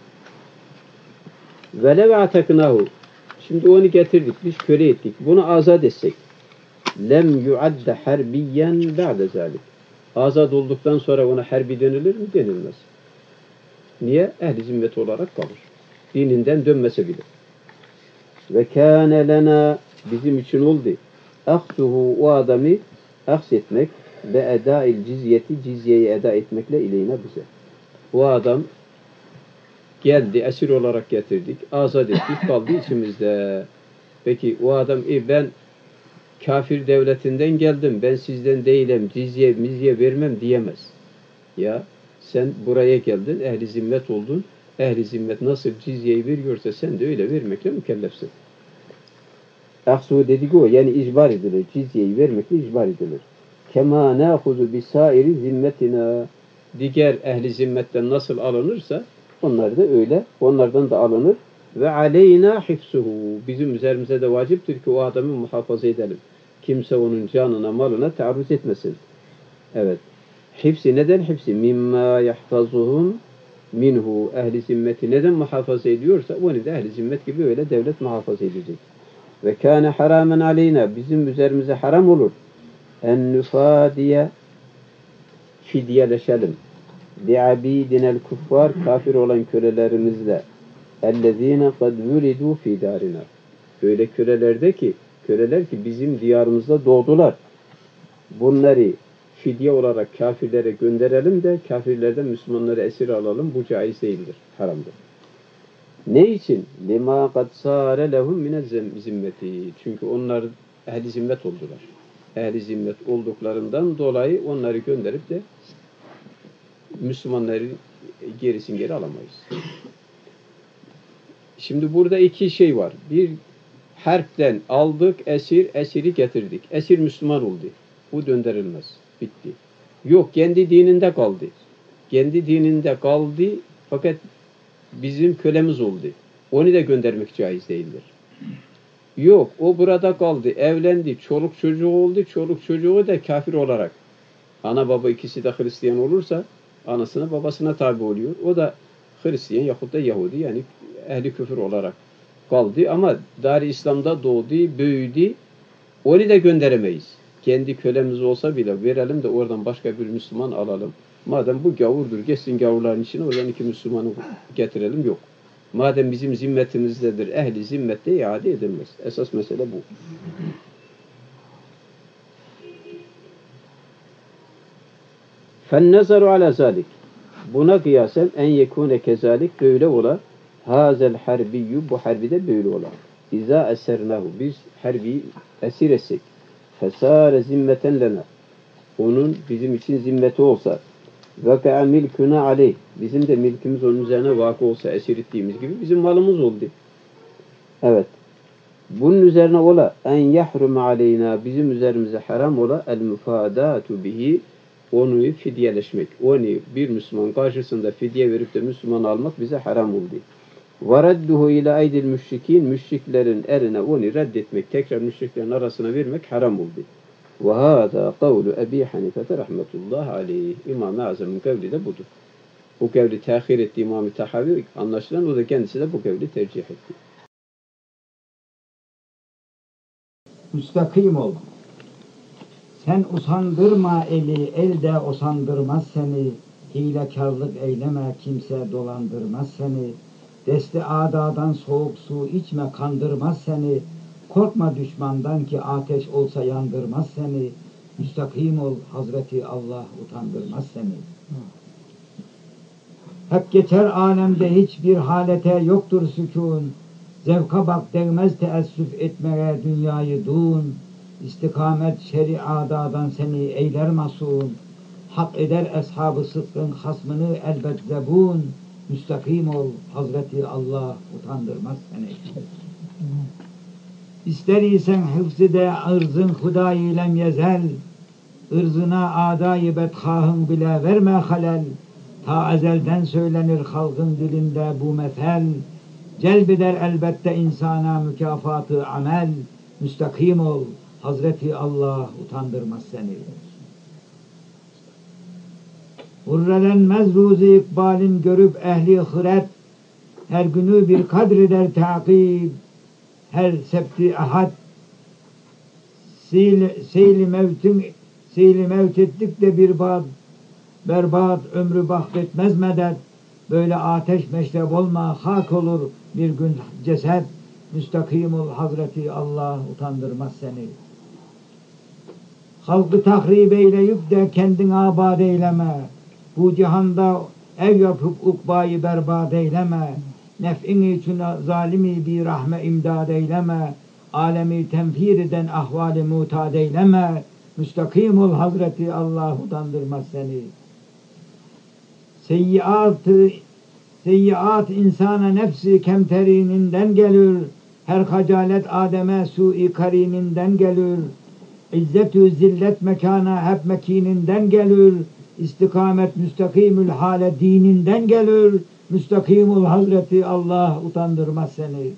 Ve leve'ateknâhu şimdi onu getirdik. Biz köle ettik. Bunu azat etsek. Lem yuadde harbiyen ba'de zalik. Azat olduktan sonra ona harbi denilir mi? Denilmez. Niye? Ehli zimmet olarak kalır. Dininden dönmese bile. Ve kâne lena bizim için oldu. Aktuhu o adamı aksetmek ve edail cizyeti, cizyeyi eda etmekle ileyine bize. Bu adam geldi, esir olarak getirdik, azat ettik, kaldı içimizde. Peki o adam, ben kafir devletinden geldim, ben sizden değilim, cizye, mizye vermem diyemez. Ya sen buraya geldin, ehli zimmet oldun, ehli zimmet nasıl cizyeyi veriyorsa sen de öyle vermekle mükellefsin. Aksu dedik o, yani icbar edilir, cizyeyi vermekle icbar edilir. Kema nâhuzu bisairi zimmetina, diğer ehli zimmetten nasıl alınırsa onlar da öyle, onlardan da alınır. Ve aleyna hifsuhu, bizim üzerimize de vaciptir ki o adamı muhafaza edelim. Kimse onun canına, malına taarruz etmesin. Evet. Hifsi neden hifsi? Mimma yahfazuhum minhu, ehli zimmeti neden muhafaza ediyorsa onu da ehli zimmet gibi öyle devlet muhafaza edecek. Ve kâne haramen aleyna, bizim üzerimize haram olur. En nufadiye, fidyeleşelim. Bi'abidinel kuffar, kafir olan kölelerimizle. Ellezîne kad vülidû fî dârina. Öyle köleler ki bizim diyarımızda doğdular. Bunları fidye olarak kafirlere gönderelim de kafirlerden Müslümanları esir alalım. Bu caiz değildir, haramdır. Ne için? Lima kad sâre lehum mine zimmeti. Çünkü onlar ehli zimmet oldular. Ehli zimmet olduklarından dolayı onları gönderip de Müslümanları gerisin geri alamayız. Şimdi burada iki şey var. Bir, harpten aldık esir, esiri getirdik. Esir Müslüman oldu. Bu döndürülmez. Bitti. Yok, kendi dininde kaldı. Kendi dininde kaldı fakat bizim kölemiz oldu. Onu da göndermek caiz değildir. Yok, o burada kaldı, evlendi, çoluk çocuğu oldu, çoluk çocuğu da kafir olarak. Ana baba ikisi de Hristiyan olursa anasına babasına tabi oluyor. O da Hristiyan yahut da Yahudi, yani ehli küfür olarak kaldı ama Dar-ı İslam'da doğdu, büyüdü. Onu da gönderemeyiz. Kendi kölemiz olsa bile verelim de oradan başka bir Müslüman alalım. Madem bu gavurdur, geçsin gavurların içine, oradan iki Müslümanı getirelim. Yok. Madem bizim zimmetimizdedir, ehli zimmette iade edilmez. Esas mesele bu. فَالنَّزَرُ عَلَى ذَلِكِ, buna kıyasen en yekune kezalik, böyle ola. Hazel harbiyyü, bu harbi de böyle ola. İza esernahu, biz harbi esir etsek. Fesâre zimmeten lena, onun bizim için zimmeti olsa. Veka'a milkuna aleyh, bizim de milkimiz onun üzerine vakı olsa, esir ettiğimiz gibi bizim malımız oldu. Evet. Bunun üzerine ola en yahrum aleyna, bizim üzerimize haram ola el müfadatu bihi, onu fidyeleşmek. Onu bir Müslüman karşısında fidye verip de Müslüman almak bize haram oldu. وَرَدُّهُ اِلَى اَيْدِ الْمüşrikîn, müşriklerin eline onu reddetmek, tekrar müşriklerin arasına vermek haram oldu. وَهَذَا قَوْلُ اَب۪ي حَنِفَةَ rahmetullah aleyh. İmam-ı Azam'ın kavli de budur. Bu kavli tehir etti İmam-ı Tahavi, anlaşılan o da kendisi de bu kavli tercih etti. Müstakim ol. Sen usandırma eli, el de usandırmaz seni. Hilekarlık eyleme, kimse dolandırmaz seni. Desti adadan soğuk su içme, kandırmaz seni. Korkma düşmandan ki ateş olsa yandırmaz seni. Müstakim ol, Hazreti Allah utandırmaz seni. Hep geçer alemde hiçbir halete yoktur sükun. Zevka bak değmez teessüf etmeye dünyayı dun. İstikamet şeriadadan seni eyler masun. Hak eder eshab-ı sıdkın hasmını elbet zebun. Müstakim ol, Hazreti Allah utandırmaz seni. İster isen hıfzide ırzın Hudayi lem yezel. Irzına adayı bedhahın bile verme halel. Ta ezelden söylenir halkın dilinde bu mesel. Celbeder elbette insana mükafatı amel. Müstakim ol, Hazreti Allah utandırmaz seni. Hurrelenmez ruzi ikbalin görüp ehli hıret. Her günü bir kadreder takip. Her septi ahad. Seyli mevt ettik de bir bad. Berbat ömrü bahretmez medet. Böyle ateş meşrep olma, hak olur bir gün ceset. Müstakim ol, Hazreti Allah utandırmaz seni. Halkı tahrip eyleyip de kendin abad eyleme. Bu cihanda ev yapıp ukbayı berbat eyleme. Nef'in için zalimi bir rahme imdad eyleme. Alemi tenfir eden ahvali mutad eyleme. Müstakim ol Hazreti Allah utandırmaz seni. Seyyiat insana nefsi kemterininden gelir. Her hacalet Adem'e su-i karininden gelir. İzzet-ü zillet mekana hep mekininden gelir. İstikamet müstakimül hale dininden gelir. Müstakimul Hazreti Allah utandırmaz seni.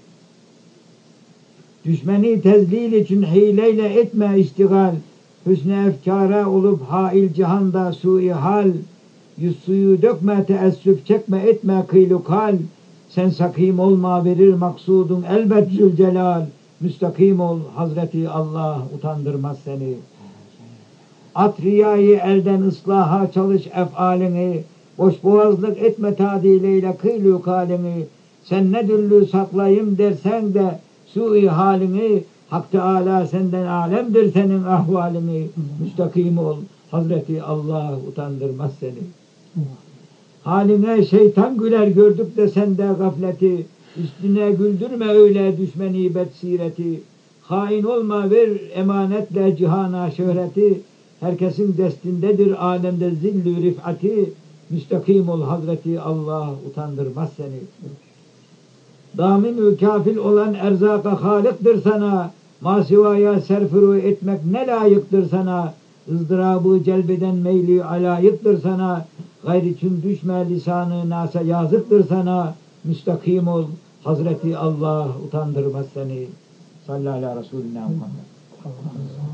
Düşmeni tezlil için hileyle etme iştigal. Hüsnü efkara olup hail cihanda su-i hal. Yüz suyu dökme teessüf çekme etme kıylukal. Sen sakim olma verir maksudun elbet zülcelal. Müstakim ol Hazreti Allah utandırmaz seni. At riyayı elden ıslaha çalış efalini. Boş boğazlık etme tadileyle kıylukhalini. Sen ne düllü saklayayım dersen de su-i halini. Hak Teâlâ senden alemdir senin ahvalini. Müstakim ol Hazreti Allah utandırmaz seni. Haline şeytan güler gördük de sende gafleti. Üstüne güldürme öyle düşmeni bedsireti. Hain olma ver emanetle cihana şöhreti. Herkesin destindedir alemde zillü rifati. Müstakim ol Hazreti Allah utandırmaz seni. Damin-ü kafil olan erzaka halıktır sana. Masivaya serfuru etmek ne layıktır sana. ızdırabı celbeden meyli alayıktır sana. Gayr için düşme lisanı nasa yazıktır sana. Müstakim ol Hazreti Allah utandırmaz seni. Sallallahu aleyhi ve Resulüne Muhammed.